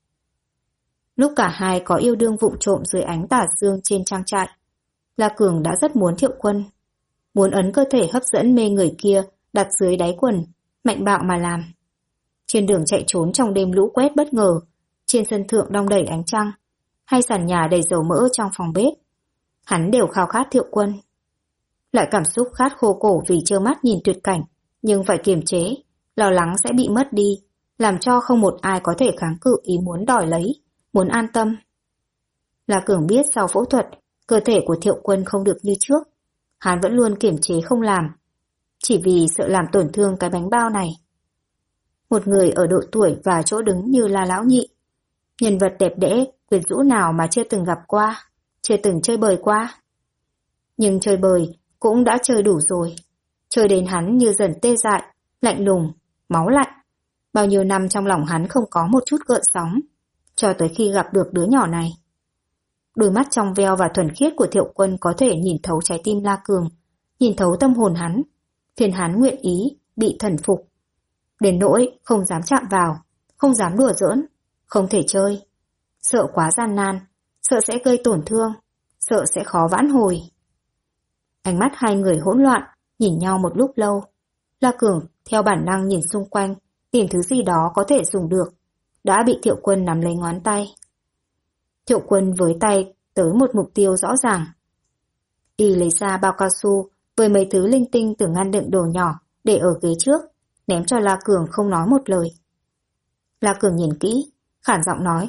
Lúc cả hai có yêu đương vụng trộm dưới ánh tà dương trên trang trại, La Cường đã rất muốn Thiệu Quân. Muốn ấn cơ thể hấp dẫn mê người kia đặt dưới đáy quần, mạnh bạo mà làm. Trên đường chạy trốn trong đêm lũ quét bất ngờ, trên sân thượng đong đầy ánh trăng, hay sàn nhà đầy dầu mỡ trong phòng bếp, hắn đều khao khát Thiệu Quân. Lại cảm xúc khát khô cổ vì trơ mắt nhìn tuyệt cảnh, nhưng phải kiềm chế, lo lắng sẽ bị mất đi, làm cho không một ai có thể kháng cự ý muốn đòi lấy, muốn an tâm. La Cường biết sau phẫu thuật, cơ thể của Thiệu Quân không được như trước, hắn vẫn luôn kiềm chế không làm, chỉ vì sợ làm tổn thương cái bánh bao này. Một người ở độ tuổi và chỗ đứng như La Lão Nhị, nhân vật đẹp đẽ, quyến rũ nào mà chưa từng gặp qua, chưa từng chơi bời qua. Nhưng chơi bời cũng đã chơi đủ rồi, chơi đến hắn như dần tê dại, lạnh lùng, máu lạnh. Bao nhiêu năm trong lòng hắn không có một chút gợn sóng, cho tới khi gặp được đứa nhỏ này. Đôi mắt trong veo và thuần khiết của Thiệu Quân có thể nhìn thấu trái tim La Cường, nhìn thấu tâm hồn hắn, khiến hắn nguyện ý bị thần phục. Đến nỗi không dám chạm vào, không dám đùa giỡn, không thể chơi. Sợ quá gian nan, sợ sẽ gây tổn thương, sợ sẽ khó vãn hồi. Ánh mắt hai người hỗn loạn, nhìn nhau một lúc lâu. La Cường theo bản năng nhìn xung quanh, tìm thứ gì đó có thể dùng được, đã bị Thiệu Quân nắm lấy ngón tay. Thiệu Quân với tay tới một mục tiêu rõ ràng. Y lấy ra bao cao su với mấy thứ linh tinh từ ngăn đựng đồ nhỏ để ở ghế trước, ném cho La Cường không nói một lời. La Cường nhìn kỹ, khản giọng nói.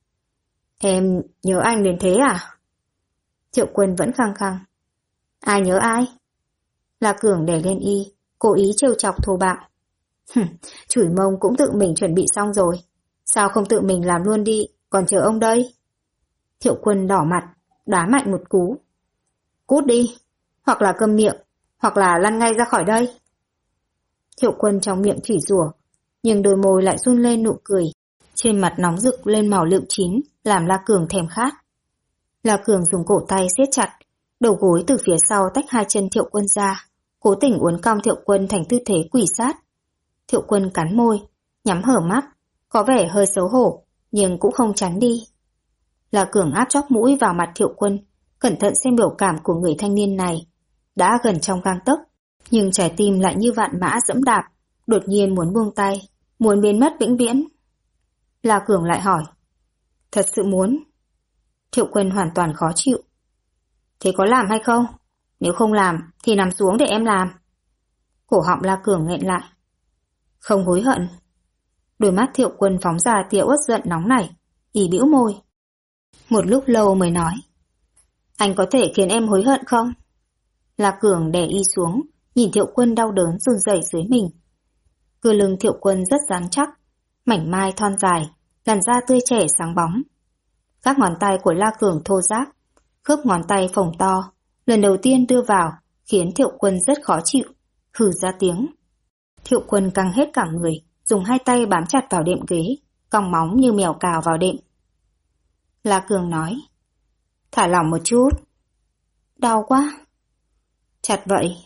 Em nhớ anh đến thế à? Thiệu Quân vẫn khăng khăng. Ai nhớ ai? La Cường đè lên y, cố ý trêu chọc thô bạo. Chửi mông cũng tự mình chuẩn bị xong rồi, sao không tự mình làm luôn đi, còn chờ ông đây? Thiệu Quân đỏ mặt, đá mạnh một cú. Cút đi, hoặc là câm miệng, hoặc là lăn ngay ra khỏi đây. Thiệu Quân trong miệng chửi rủa, nhưng đôi môi lại run lên nụ cười, trên mặt nóng rực lên màu lựu chín, làm La Cường thèm khát. La Cường dùng cổ tay siết chặt, đầu gối từ phía sau tách hai chân Thiệu Quân ra, cố tình uốn cong Thiệu Quân thành tư thế quỷ sát. Thiệu Quân cắn môi, nhắm hở mắt, có vẻ hơi xấu hổ, nhưng cũng không tránh đi. La Cường áp chóp mũi vào mặt Thiệu Quân, cẩn thận xem biểu cảm của người thanh niên này. Đã gần trong gang tấc, nhưng trái tim lại như vạn mã dẫm đạp, đột nhiên muốn buông tay, muốn biến mất vĩnh viễn. La Cường lại hỏi. Thật sự muốn? Thiệu Quân hoàn toàn khó chịu. Thế có làm hay không? Nếu không làm thì nằm xuống để em làm. Cổ họng La Cường nghẹn lại. Không hối hận. Đôi mắt Thiệu Quân phóng ra tia uất giận nóng nảy, y bĩu môi. Một lúc lâu mới nói. Anh có thể khiến em hối hận không? La Cường đè y xuống, nhìn Thiệu Quân đau đớn run rẩy dưới mình. Cơ lưng Thiệu Quân rất rắn chắc, mảnh mai thon dài, làn da tươi trẻ sáng bóng. Các ngón tay của La Cường thô ráp, khớp ngón tay phồng to, lần đầu tiên đưa vào khiến Thiệu Quân rất khó chịu, hừ ra tiếng. Thiệu Quân căng hết cả người, dùng hai tay bám chặt vào đệm ghế, cong móng như mèo cào vào đệm. La Cường nói, thả lỏng một chút. Đau quá. Chặt vậy.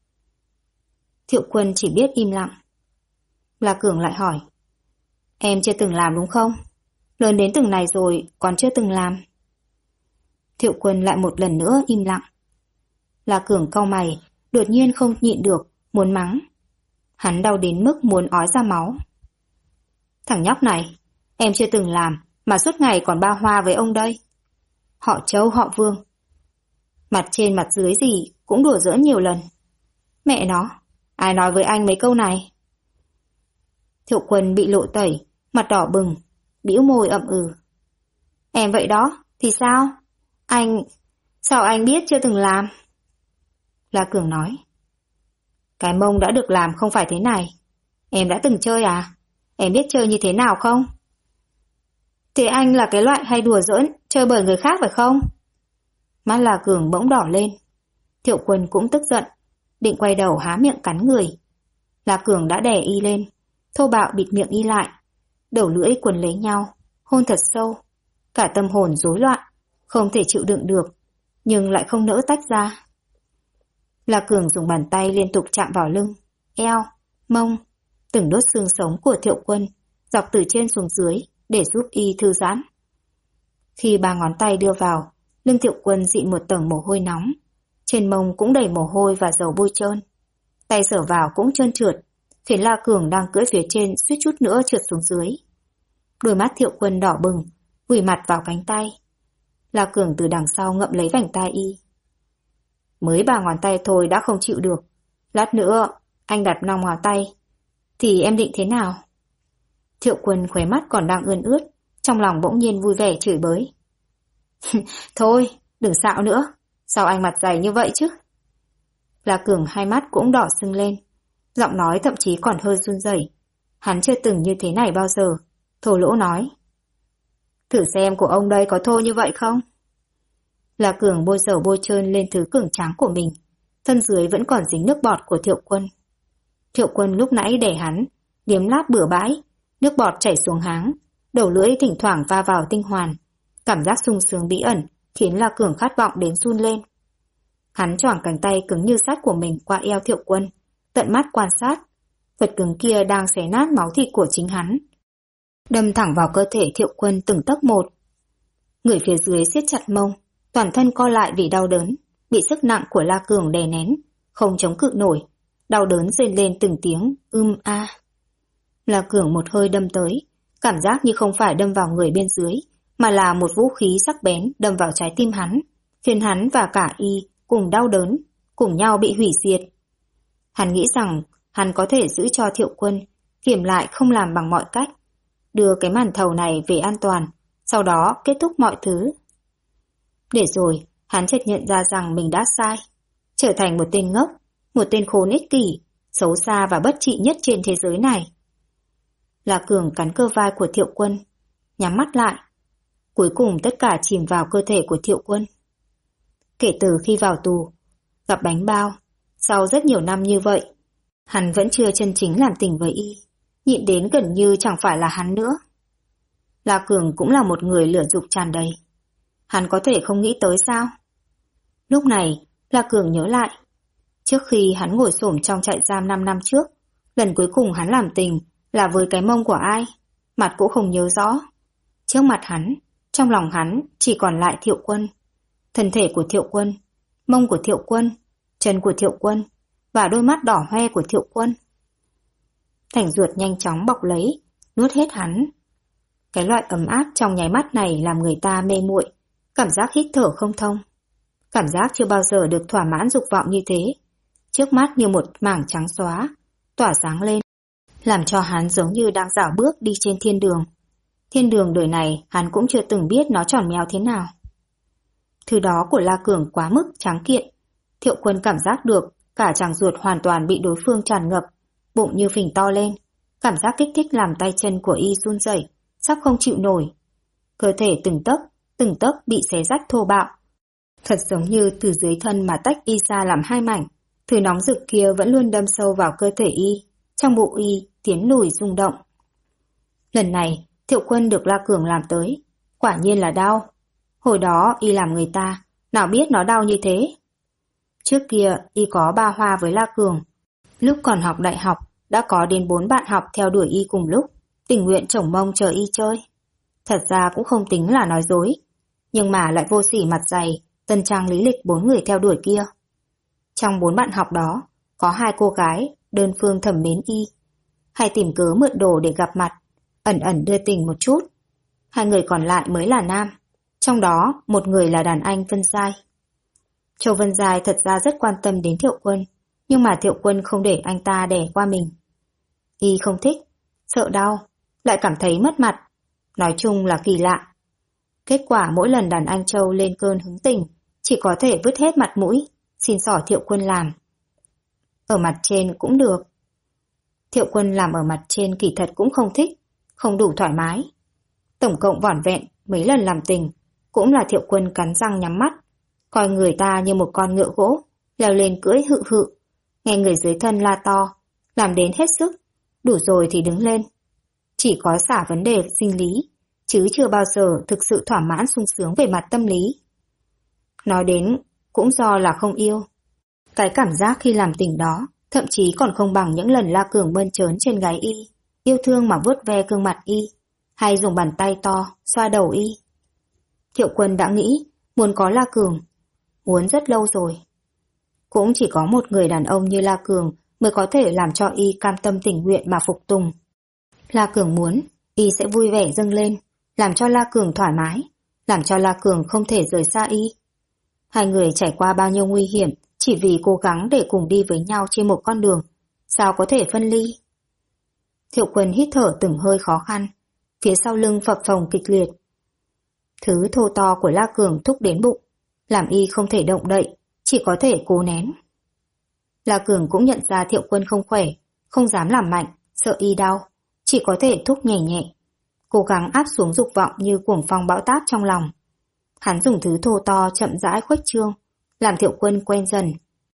Thiệu Quân chỉ biết im lặng. La Cường lại hỏi, em chưa từng làm đúng không? Lớn đến từng này rồi còn chưa từng làm. Thiệu Quân lại một lần nữa im lặng. La Cường cau mày, đột nhiên không nhịn được, muốn mắng. Hắn đau đến mức muốn ói ra máu. Thằng nhóc này, em chưa từng làm mà suốt ngày còn ba hoa với ông đây. Họ Châu họ Vương. Mặt trên mặt dưới gì cũng đùa giỡn nhiều lần. Mẹ nó, ai nói với anh mấy câu này? Thiệu Quân bị lộ tẩy, mặt đỏ bừng, bĩu môi ậm ừ. Em vậy đó, thì sao? Sao anh biết chưa từng làm? La Cường nói. Cái mông đã được làm không phải thế này. Em đã từng chơi à? Em biết chơi như thế nào không? Thế anh là cái loại hay đùa giỡn, chơi bởi người khác phải không? Mắt La Cường bỗng đỏ lên. Thiệu Quân cũng tức giận, định quay đầu há miệng cắn người. La Cường đã đè y lên, thô bạo bịt miệng y lại. Đầu lưỡi quấn lấy nhau, hôn thật sâu. Cả tâm hồn rối loạn, không thể chịu đựng được, nhưng lại không nỡ tách ra. La Cường dùng bàn tay liên tục chạm vào lưng, eo, mông, từng đốt xương sống của Thiệu Quân, dọc từ trên xuống dưới để giúp y thư giãn. Khi ba ngón tay đưa vào, lưng Thiệu Quân dịn một tầng mồ hôi nóng. Trên mông cũng đầy mồ hôi và dầu bôi trơn. Tay sờ vào cũng trơn trượt, khiến La Cường đang cưỡi phía trên suýt chút nữa trượt xuống dưới. Đôi mắt Thiệu Quân đỏ bừng, vùi mặt vào cánh tay. La Cường từ đằng sau ngậm lấy vành tai y. Mới ba ngón tay thôi đã không chịu được. Lát nữa, anh đặt 5 ngón tay. Thì em định thế nào? Thiệu Quân khóe mắt còn đang ươn ướt, trong lòng bỗng nhiên vui vẻ chửi bới. Thôi, đừng xạo nữa. Sao anh mặt dày như vậy chứ? La Cường hai mắt cũng đỏ sưng lên. Giọng nói thậm chí còn hơi run rẩy. Hắn chưa từng như thế này bao giờ. Thô lỗ nói. Thử xem của ông đây có thô như vậy không? La Cường bôi dầu bôi trơn lên thứ cường tráng của mình. Thân dưới vẫn còn dính nước bọt của Thiệu Quân. Thiệu Quân lúc nãy để hắn liếm láp bừa bãi, nước bọt chảy xuống háng, đầu lưỡi thỉnh thoảng va vào tinh hoàn. Cảm giác sung sướng bí ẩn khiến La Cường khát vọng đến run lên. Hắn choàng cánh tay cứng như sắt của mình qua eo Thiệu Quân, tận mắt quan sát. Vật cứng kia đang xé nát máu thịt của chính hắn, đâm thẳng vào cơ thể Thiệu Quân từng tấc một. Người phía dưới siết chặt mông, toàn thân co lại vì đau đớn, bị sức nặng của La Cường đè nén, không chống cự nổi, đau đớn rên lên từng tiếng a. La Cường một hơi đâm tới, cảm giác như không phải đâm vào người bên dưới, mà là một vũ khí sắc bén đâm vào trái tim hắn, khiến hắn và cả y cùng đau đớn, cùng nhau bị hủy diệt. Hắn nghĩ rằng hắn có thể giữ cho Thiệu Quân, kiểm lại không làm bằng mọi cách, đưa cái màn thầu này về an toàn, sau đó kết thúc mọi thứ. Để rồi, hắn chợt nhận ra rằng mình đã sai, trở thành một tên ngốc, một tên khốn ích kỷ, xấu xa và bất trị nhất trên thế giới này. La Cường cắn cơ vai của Thiệu Quân, nhắm mắt lại. Cuối cùng tất cả chìm vào cơ thể của Thiệu Quân. Kể từ khi vào tù, gặp bánh bao, sau rất nhiều năm như vậy, hắn vẫn chưa chân chính làm tình với y, nhịn đến gần như chẳng phải là hắn nữa. La Cường cũng là một người lửa dục tràn đầy. Hắn có thể không nghĩ tới sao? Lúc này, La Cường nhớ lại. Trước khi hắn ngồi xổm trong trại giam 5 năm trước, lần cuối cùng hắn làm tình là với cái mông của ai? Mặt cũng không nhớ rõ. Trước mặt hắn, trong lòng hắn chỉ còn lại Thiệu Quân. Thân thể của Thiệu Quân, mông của Thiệu Quân, chân của Thiệu Quân và đôi mắt đỏ hoe của Thiệu Quân. Thành ruột nhanh chóng bọc lấy, nuốt hết hắn. Cái loại ấm áp trong nháy mắt này làm người ta mê muội, cảm giác hít thở không thông. Cảm giác chưa bao giờ được thỏa mãn dục vọng như thế. Trước mắt như một mảng trắng xóa, tỏa sáng lên, làm cho hắn giống như đang dạo bước đi trên thiên đường. Thiên đường đời này hắn cũng chưa từng biết nó tròn méo thế nào. Thứ đó của La Cường quá mức tráng kiện. Thiệu Quân cảm giác được cả tràng ruột hoàn toàn bị đối phương tràn ngập, bụng như phình to lên. Cảm giác kích thích làm tay chân của y run rẩy, sắp không chịu nổi. Cơ thể từng tấc bị xé rách thô bạo. Thật giống như từ dưới thân mà tách y ra làm hai mảnh, thứ nóng rực kia vẫn luôn đâm sâu vào cơ thể y, trong bụng y tiến lùi rung động. Lần này, Thiệu Quân được La Cường làm tới, quả nhiên là đau. Hồi đó y làm người ta, nào biết nó đau như thế. Trước kia y có ba hoa với La Cường, lúc còn học đại học đã có đến 4 bạn học theo đuổi y cùng lúc, tình nguyện chổng mông chờ y chơi. Thật ra cũng không tính là nói dối, nhưng mà lại vô sỉ mặt dày, tân trang lý lịch 4 người theo đuổi kia. Trong 4 bạn học đó, có 2 cô gái đơn phương thầm mến y, hay tìm cớ mượn đồ để gặp mặt, ẩn ẩn đưa tình một chút. 2 người còn lại mới là nam, trong đó một người là đàn anh Vân Giai. Châu Vân Giai thật ra rất quan tâm đến Thiệu Quân, nhưng mà Thiệu Quân không để anh ta đè qua mình. Y không thích, sợ đau, lại cảm thấy mất mặt, nói chung là kỳ lạ. Kết quả mỗi lần đàn anh Châu lên cơn hứng tình, chỉ có thể vứt hết mặt mũi, xin xỏ Thiệu Quân làm. Ở mặt trên cũng được. Thiệu Quân làm ở mặt trên kỳ thật cũng không thích, không đủ thoải mái. Tổng cộng vỏn vẹn mấy lần làm tình, cũng là Thiệu Quân cắn răng nhắm mắt, coi người ta như một con ngựa gỗ, leo lên cưỡi hự hự, nghe người dưới thân la to, làm đến hết sức, đủ rồi thì đứng lên. Chỉ có xả vấn đề sinh lý, chứ chưa bao giờ thực sự thỏa mãn sung sướng về mặt tâm lý. Nói đến cũng do là không yêu. Cái cảm giác khi làm tình đó, thậm chí còn không bằng những lần La Cường mơn trớn trên gái y, yêu thương mà vuốt ve gương mặt y, hay dùng bàn tay to xoa đầu y. Thiệu Quân đã nghĩ muốn có La Cường, muốn rất lâu rồi. Cũng chỉ có một người đàn ông như La Cường mới có thể làm cho y cam tâm tình nguyện mà phục tùng. La Cường muốn, y sẽ vui vẻ dâng lên, làm cho La Cường thoải mái, làm cho La Cường không thể rời xa y. 2 người trải qua bao nhiêu nguy hiểm chỉ vì cố gắng để cùng đi với nhau trên một con đường, sao có thể phân ly. Thiệu Quân hít thở từng hơi khó khăn, phía sau lưng phập phồng kịch liệt. Thứ thô to của La Cường thúc đến bụng, làm y không thể động đậy, chỉ có thể cố nén. La Cường cũng nhận ra Thiệu Quân không khỏe, không dám làm mạnh, sợ y đau, chỉ có thể thúc nhẹ nhẹ, cố gắng áp xuống dục vọng như cuồng phong bão táp trong lòng. Hắn dùng thứ thô to chậm rãi khuếch trương, làm Thiệu Quân quen dần.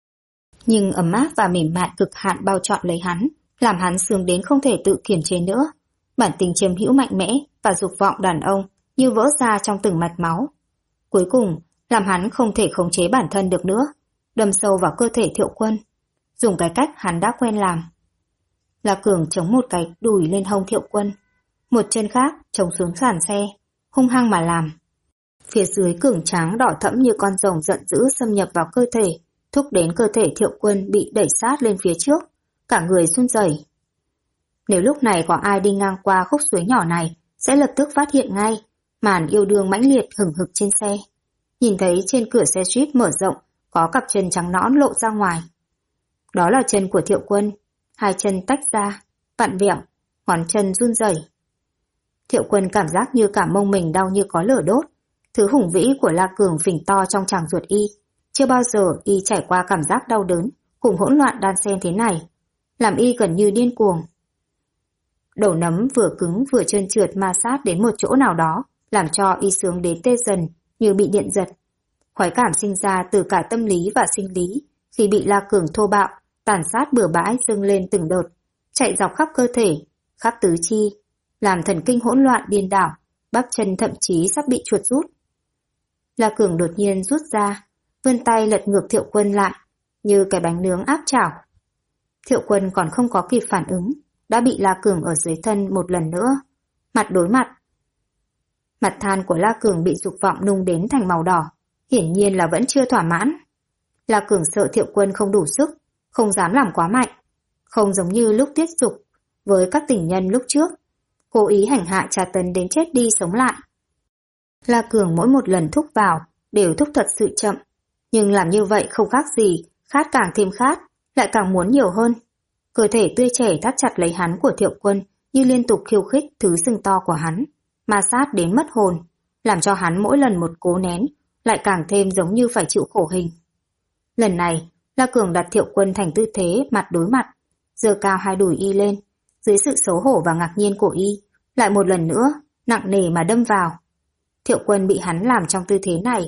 Nhưng ấm áp và mềm mại cực hạn bao trọn lấy hắn, làm hắn sướng đến không thể tự kiềm chế nữa. Bản tính chiếm hữu mạnh mẽ và dục vọng đàn ông như vỡ ra trong từng mạch máu. Cuối cùng, làm hắn không thể khống chế bản thân được nữa, đâm sâu vào cơ thể Thiệu Quân, dùng cái cách hắn đã quen làm. La Cường chống một cái đùi lên hông Thiệu Quân, một chân khác chống xuống sàn xe, hung hăng mà làm. Phía dưới cường tráng đỏ thẫm như con rồng giận dữ xâm nhập vào cơ thể, thúc đến cơ thể Thiệu Quân bị đẩy sát lên phía trước, cả người run rẩy. Nếu lúc này có ai đi ngang qua khúc suối nhỏ này, sẽ lập tức phát hiện ngay màn yêu đương mãnh liệt hừng hực trên xe. Nhìn thấy trên cửa xe Jeep mở rộng có cặp chân trắng nõn lộ ra ngoài. Đó là chân của Thiệu Quân, 2 chân tách ra, vặn vẹo, ngón chân run rẩy. Thiệu Quân cảm giác như cả mông mình đau như có lửa đốt. Thứ hùng vĩ của La Cường phình to trong tràng ruột y. Chưa bao giờ y trải qua cảm giác đau đớn cùng hỗn loạn đan xen thế này, làm y gần như điên cuồng. Đầu nấm vừa cứng vừa trơn trượt ma sát đến một chỗ nào đó, làm cho y sướng đến tê dần như bị điện giật. Khoái cảm sinh ra từ cả tâm lý và sinh lý khi bị La Cường thô bạo, tàn sát bừa bãi dâng lên từng đợt, chạy dọc khắp cơ thể, khắp tứ chi, làm thần kinh hỗn loạn điên đảo, bắp chân thậm chí sắp bị chuột rút. La Cường đột nhiên rút ra, vươn tay lật ngược Thiệu Quân lại, như cái bánh nướng áp chảo. Thiệu Quân còn không có kịp phản ứng, đã bị La Cường ở dưới thân một lần nữa, mặt đối mặt. Mặt than của La Cường bị dục vọng nung đến thành màu đỏ, hiển nhiên là vẫn chưa thỏa mãn. La Cường sợ Thiệu Quân không đủ sức, không dám làm quá mạnh, không giống như lúc tiết dục với các tình nhân lúc trước, cố ý hành hạ tra tấn đến chết đi sống lại. La Cường mỗi một lần thúc vào đều thúc thật sự chậm, nhưng làm như vậy không khác gì, khát càng thêm khát, lại càng muốn nhiều hơn. Cơ thể tươi trẻ thắt chặt lấy hắn của Thiệu Quân như liên tục khiêu khích thứ sưng to của hắn, ma sát đến mất hồn, làm cho hắn mỗi lần một cố nén, lại càng thêm giống như phải chịu khổ hình. Lần này, La Cường đặt Thiệu Quân thành tư thế mặt đối mặt, giơ cao 2 đùi y lên, dưới sự xấu hổ và ngạc nhiên của y, lại một lần nữa, nặng nề mà đâm vào. Thiệu Quân bị hắn làm trong tư thế này,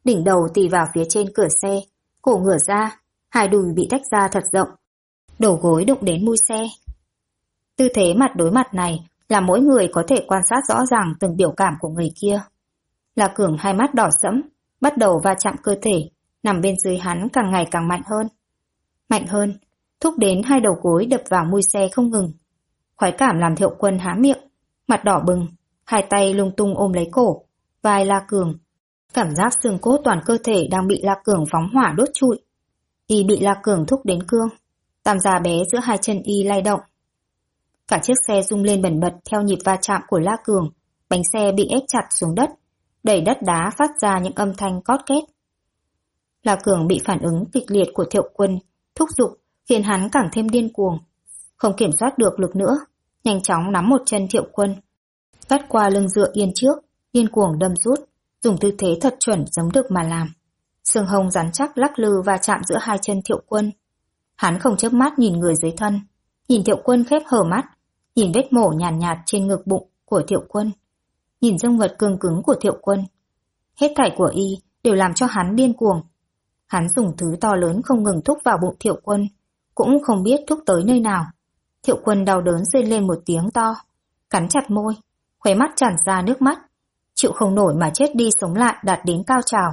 đỉnh đầu tì vào phía trên cửa xe, cổ ngửa ra, hai đùi bị tách ra thật rộng, đầu gối đụng đến mui xe. Tư thế mặt đối mặt này là mỗi người có thể quan sát rõ ràng từng biểu cảm của người kia. La Cường hai mắt đỏ sẫm, bắt đầu va chạm cơ thể, nằm bên dưới hắn càng ngày càng mạnh hơn. Mạnh hơn, thúc đến hai đầu gối đập vào mui xe không ngừng. Khoái cảm làm Thiệu Quân há miệng, mặt đỏ bừng, hai tay lung tung ôm lấy cổ, vai La Cường. Cảm giác xương cốt toàn cơ thể đang bị La Cường phóng hỏa đốt trụi. Y bị La Cường thúc đến cương, tam gia bé giữa hai chân Y lay động. Cả chiếc xe rung lên bần bật theo nhịp va chạm của La Cường, bánh xe bị ép chặt xuống đất, đẩy đất đá phát ra những âm thanh cót két. La Cường bị phản ứng kịch liệt của Thiệu Quân thúc giục khiến hắn càng thêm điên cuồng. Không kiểm soát được lực nữa, nhanh chóng nắm một chân Thiệu Quân, vắt qua lưng dựa yên trước, điên cuồng đâm rút, dùng tư thế thật chuẩn giống được mà làm. Xương hông rắn chắc lắc lư va chạm giữa hai chân Thiệu Quân. Hắn không chớp mắt nhìn người dưới thân, nhìn Thiệu Quân khép hờ mắt, nhìn vết mổ nhàn nhạt trên ngực bụng của Thiệu Quân, nhìn dương vật cương cứng của Thiệu Quân. Hết thảy của Y đều làm cho hắn điên cuồng. Hắn dùng thứ to lớn không ngừng thúc vào bụng Thiệu Quân, cũng không biết thúc tới nơi nào. Thiệu Quân đau đớn rên lên một tiếng to, cắn chặt môi, khóe mắt tràn ra nước mắt, chịu không nổi mà chết đi sống lại đạt đến cao trào.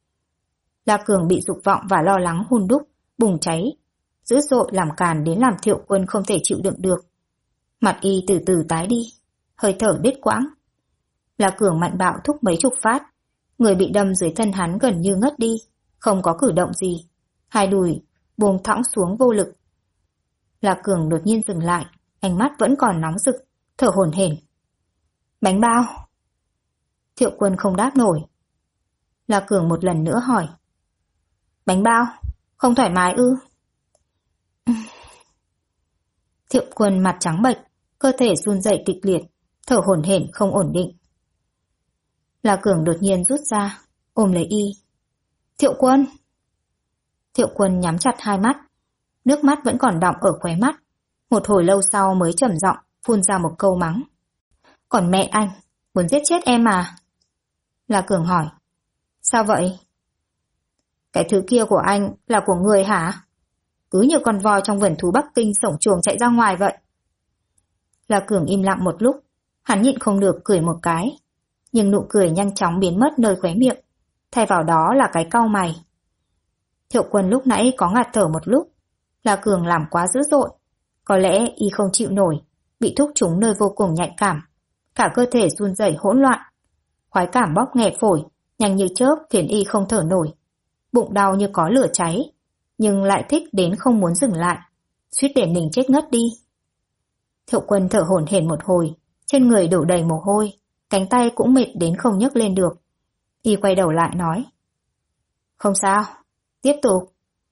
La Cường bị dục vọng và lo lắng hun đúc, bùng cháy, dữ dội làm càn đến làm Thiệu Quân không thể chịu đựng được. Mặt Y từ từ tái đi, hơi thở đứt quãng. La Cường mạnh bạo thúc mấy chục phát, người bị đâm dưới thân hắn gần như ngất đi, không có cử động gì, hai đùi buông thõng xuống vô lực. La Cường đột nhiên dừng lại, ánh mắt vẫn còn nóng rực, thở hổn hển. Bánh bao. Thiệu Quân không đáp nổi. La Cường một lần nữa hỏi. Bánh bao, không thoải mái ư? Thiệu Quân mặt trắng bệch, cơ thể run rẩy kịch liệt, thở hổn hển không ổn định. La Cường đột nhiên rút ra, ôm lấy Y. Thiệu Quân! Thiệu Quân nhắm chặt hai mắt, nước mắt vẫn còn đọng ở khóe mắt. Một hồi lâu sau mới trầm giọng phun ra một câu mắng. Còn mẹ anh, muốn giết chết em à? La Cường hỏi. Sao vậy? Cái thứ kia của anh là của người hả? Cứ như con voi trong vườn thú Bắc Kinh sổng chuồng chạy ra ngoài vậy. La Cường im lặng một lúc, hắn nhịn không được cười một cái. Nhưng nụ cười nhanh chóng biến mất nơi khóe miệng, thay vào đó là cái cau mày. Thiệu Quân lúc nãy có ngạt thở một lúc. La Cường làm quá dữ dội, có lẽ Y không chịu nổi, bị thúc trúng nơi vô cùng nhạy cảm, cả cơ thể run rẩy hỗn loạn. Khoái cảm bóp nghẹt phổi, nhanh như chớp khiến Y không thở nổi. Bụng đau như có lửa cháy, nhưng lại thích đến không muốn dừng lại, suýt để mình chết ngất đi. Thiệu Quân thở hổn hển một hồi, trên người đổ đầy mồ hôi, cánh tay cũng mệt đến không nhấc lên được. Y quay đầu lại nói. Không sao, tiếp tục.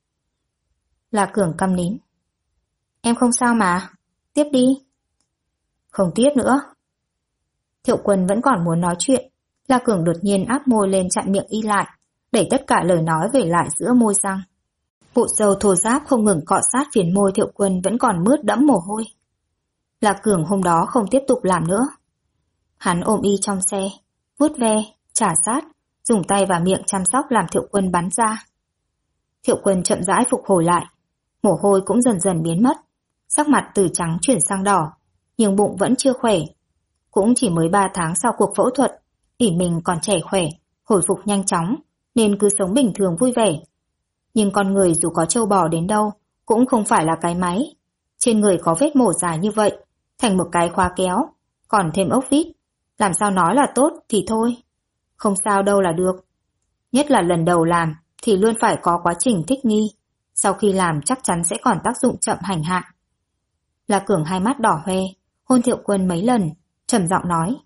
La Cường câm nín. Em không sao mà, tiếp đi. Không tiếp nữa. Thiệu Quân vẫn còn muốn nói chuyện. La Cường đột nhiên áp môi lên chặn miệng Y lại, đẩy tất cả lời nói về lại giữa môi răng. Bộ râu thô ráp không ngừng cọ sát viền môi Thiệu Quân vẫn còn mướt đẫm mồ hôi. La Cường hôm đó không tiếp tục làm nữa. Hắn ôm Y trong xe, vuốt ve, chà sát, dùng tay và miệng chăm sóc làm Thiệu Quân bắn ra. Thiệu Quân chậm rãi phục hồi lại, mồ hôi cũng dần dần biến mất, sắc mặt từ trắng chuyển sang đỏ, nhưng bụng vẫn chưa khỏe. Cũng chỉ mới 3 tháng sau cuộc phẫu thuật, ỷ mình còn trẻ khỏe, hồi phục nhanh chóng, nên cứ sống bình thường vui vẻ. Nhưng con người dù có trâu bò đến đâu, cũng không phải là cái máy. Trên người có vết mổ dài như vậy, thành một cái khóa kéo, còn thêm ốc vít. Làm sao nói là tốt thì thôi. Không sao đâu là được. Nhất là lần đầu làm thì luôn phải có quá trình thích nghi. Sau khi làm chắc chắn sẽ còn tác dụng chậm hành hạ. La Cường hai mắt đỏ hoe, hôn Thiệu Quân mấy lần, trầm giọng nói.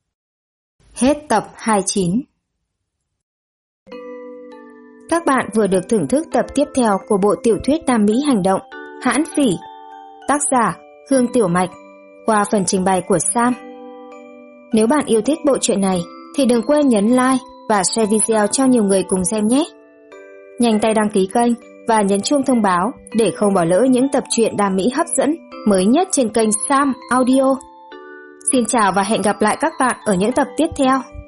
Hết tập 29. Các bạn vừa được thưởng thức tập tiếp theo của bộ tiểu thuyết Nam Mỹ hành động Hãn Phỉ, tác giả Hương Tiểu Mạch, qua phần trình bày của Sam. Nếu bạn yêu thích bộ truyện này thì đừng quên nhấn like và share video cho nhiều người cùng xem nhé. Nhanh tay đăng ký kênh và nhấn chuông thông báo để không bỏ lỡ những tập truyện Nam Mỹ hấp dẫn mới nhất trên kênh Sam Audio. Xin chào và hẹn gặp lại các bạn ở những tập tiếp theo.